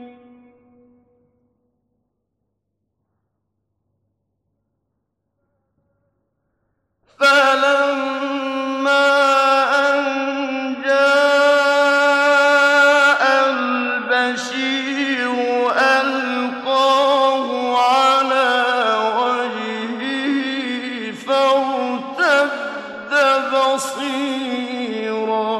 فَلَمَّا أَن جَاءَ الْبَشِيرُ أَلْقَاهُ عَلَىٰ وَجْهِهِ فَارْتَدَّ بَصِيرًا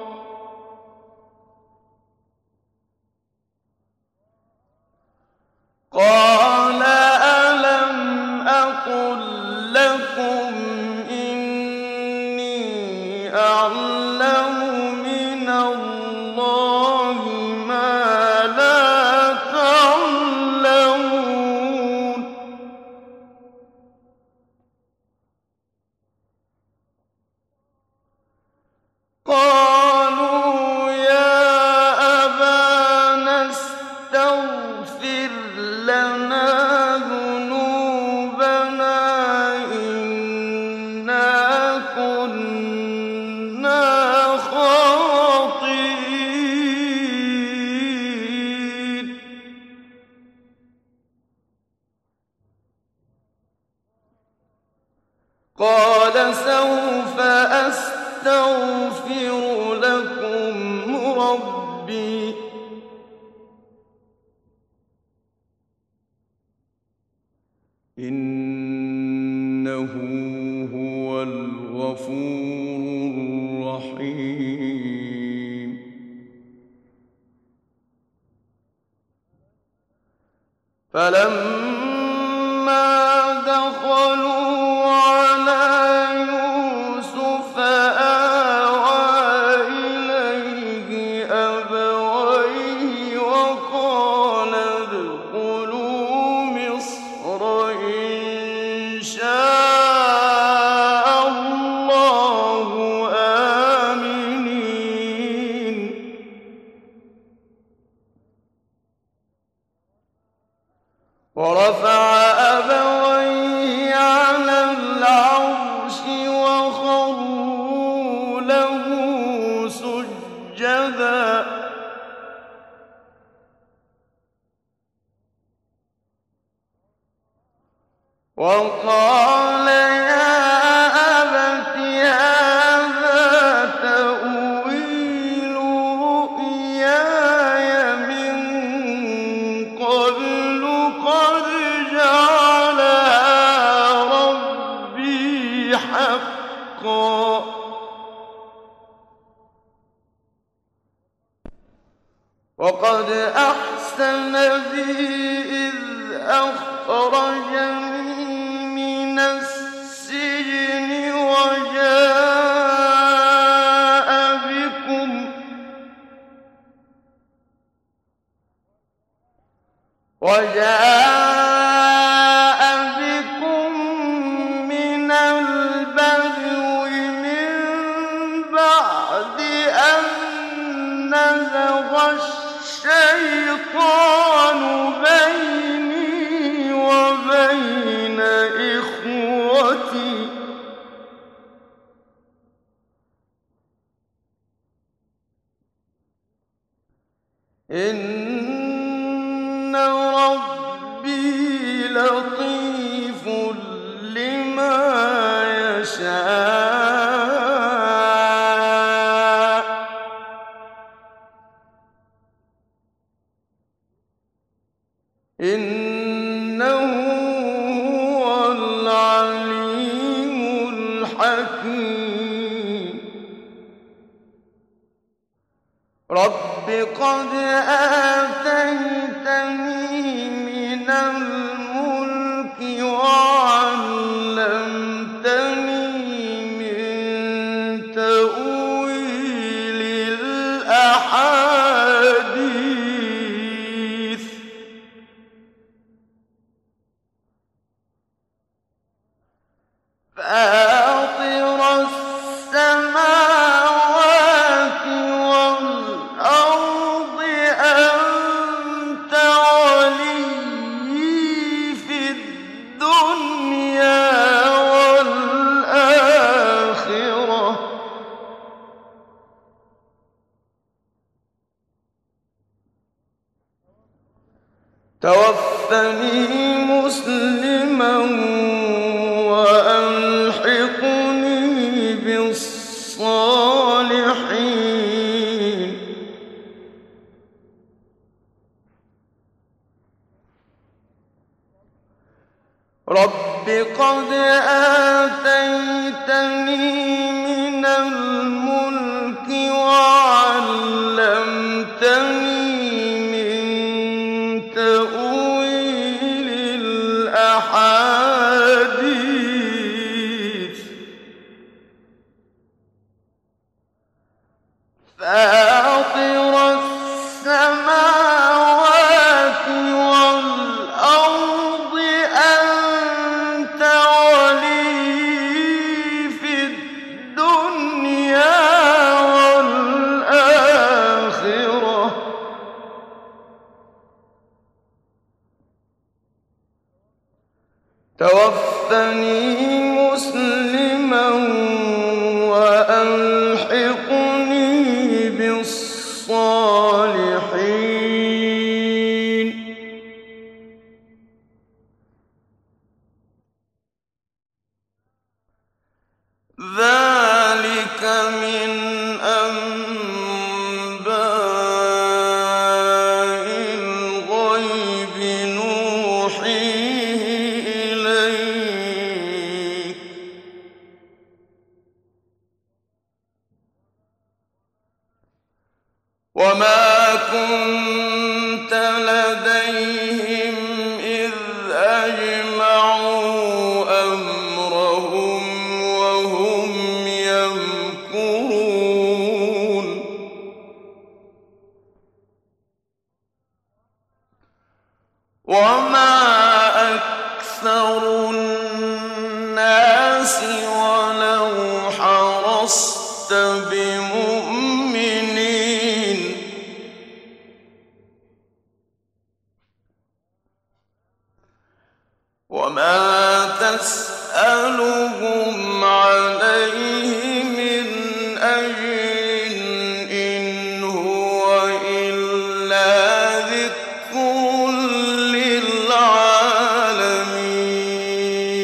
قَالَ أَلَمْ أَقُل لَّكُمْ إِنِّي أَعْلَمُ مِنَ اللَّهِ مَا لَا تَعْلَمُونَ قَالُوا يَا أَبَانَا اسْتَغْفِرْ لَنَا ذُنُوبَنَا إِنَّا كُنَّا خَاطِئِينَ قَالَ سَوْفَ أَسْتَغْفِرُ لَكُمْ رَبِّي إِنَّهُ هُوَ الْغَفُورُ الرَّحِيمُ فَلَمَّا دَخَلُوا عَلَىٰ يُوسُفَ آوَىٰ إِلَيْهِ وقال يا أبت هذا تأويل رؤياي من قبل قد جعلها ربي حقا وقد أحسن بي إذ أخرجني من السجن وجاء بكم من البدو من بعد أن نزغ الشيطان بيني وبين إخوتي إن ربي لطيف لما يشاء إنه هو العليم الحكيم رب قد آتيتني من الملك وعلمتني من تأويل الأحاديث فاطر السماوات والأرض أنت ولي في الدنيا والآخرة توفني مسلما وألحقني بالصالحين رب قد آتيتني من الملك وعلمتني من تأويل الأحاديث فاطر السماوات والأرض أنت ولي في الدنيا والآخرة توفني مسلما وألحقني بالصالحين ذلك من أنباء الغيب نوحيه إليك وما كنت لديهم إذ أجمعوا أمرهم وهم يمكرون وما أكثر الناس ولو حرصت بمؤمنين وما تسألهم عليه من أجر إن هو إلا ذكر للعالمين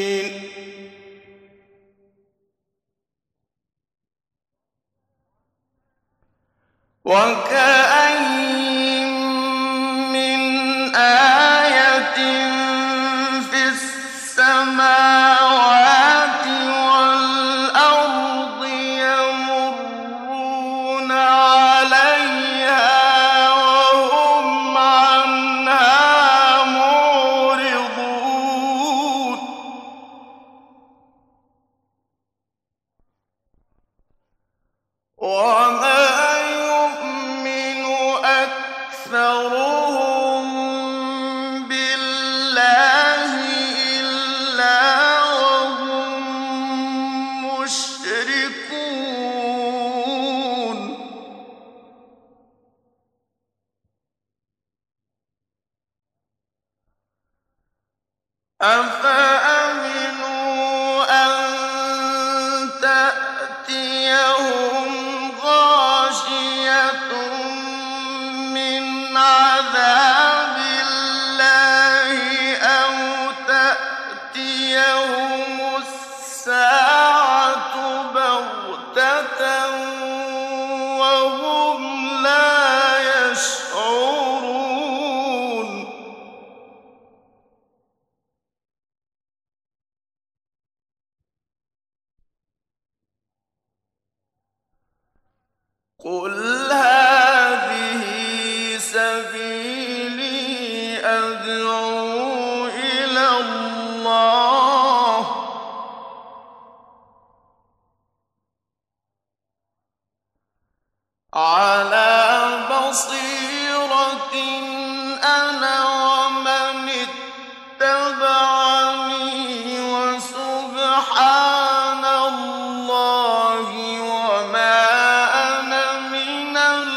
وكأين من آية في السماوات والأرض يمرون عليها وهم عنها معرضون وما يؤمن أكثرهم بالله إلا وهم مشركون أفأمنوا أن تأتيهم غاشية من عذاب الله أو تأتيهم الساعة بغتة وهم لا يشعرون قل هذه سبيلي أدعو إلى الله على بصيرة أنا ومن اتبعني وسبحان الله وما أنا من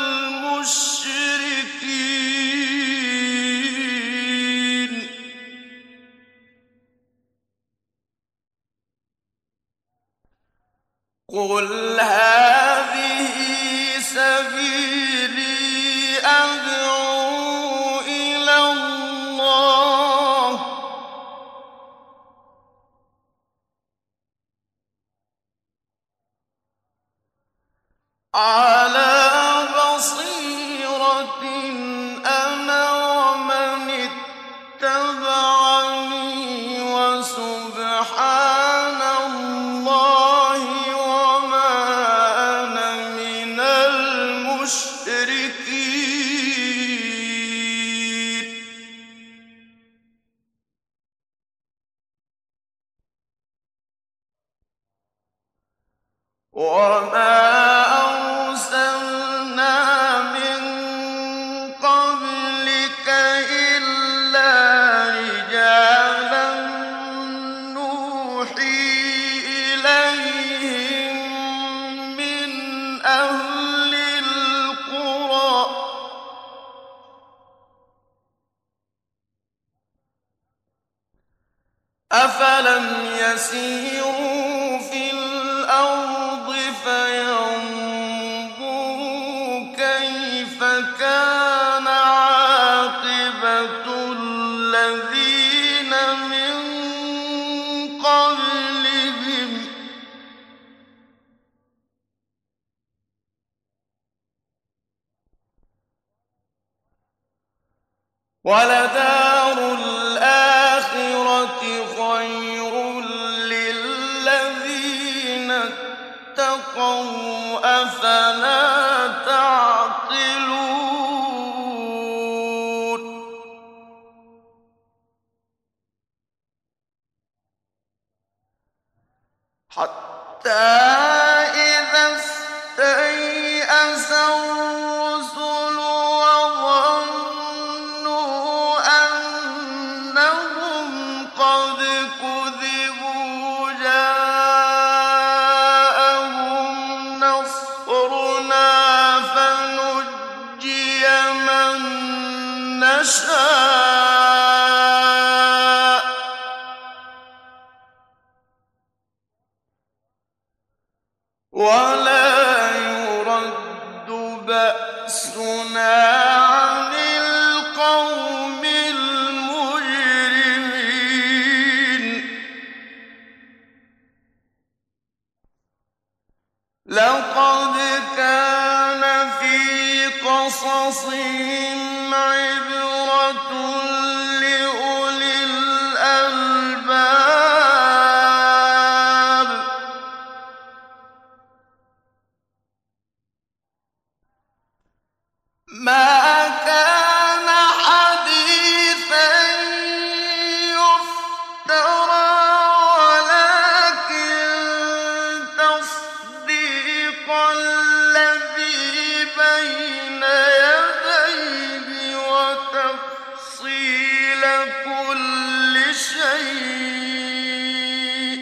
المشركين قل هذه سبيلي أدعو إلى الله على بصيرة أنا ومن اتبعني وسبحان الله وما أنا من المشركين وما أرسلنا من قبلك إلا رجالا نوحي إليهم من أهل القرى أفلم يسيروا في الأرض فينظروا كيف كان عاقبة الذين من قبلهم ولدار الآخرة خير للذين اتقوا أفلا تعقلون حتى إذا استيأس الرسل وظنوا أنهم قد كذبوا جاءهم نصرنا فنجي من نشاء ولا يرد بأسنا عن القوم المجرمين لقد كان في قَصَصِهِمْ عِبْرَةٌ لِّأُولِي الْأَلْبَابِ مَا كَانَ حَدِيثًا يُفْتَرَىٰ وَلَٰكِن تَصْدِيقَ الَّذِي بَيْنَ يَدَيْهِ وَتَفْصِيلَ كُلِّ شَيْءٍ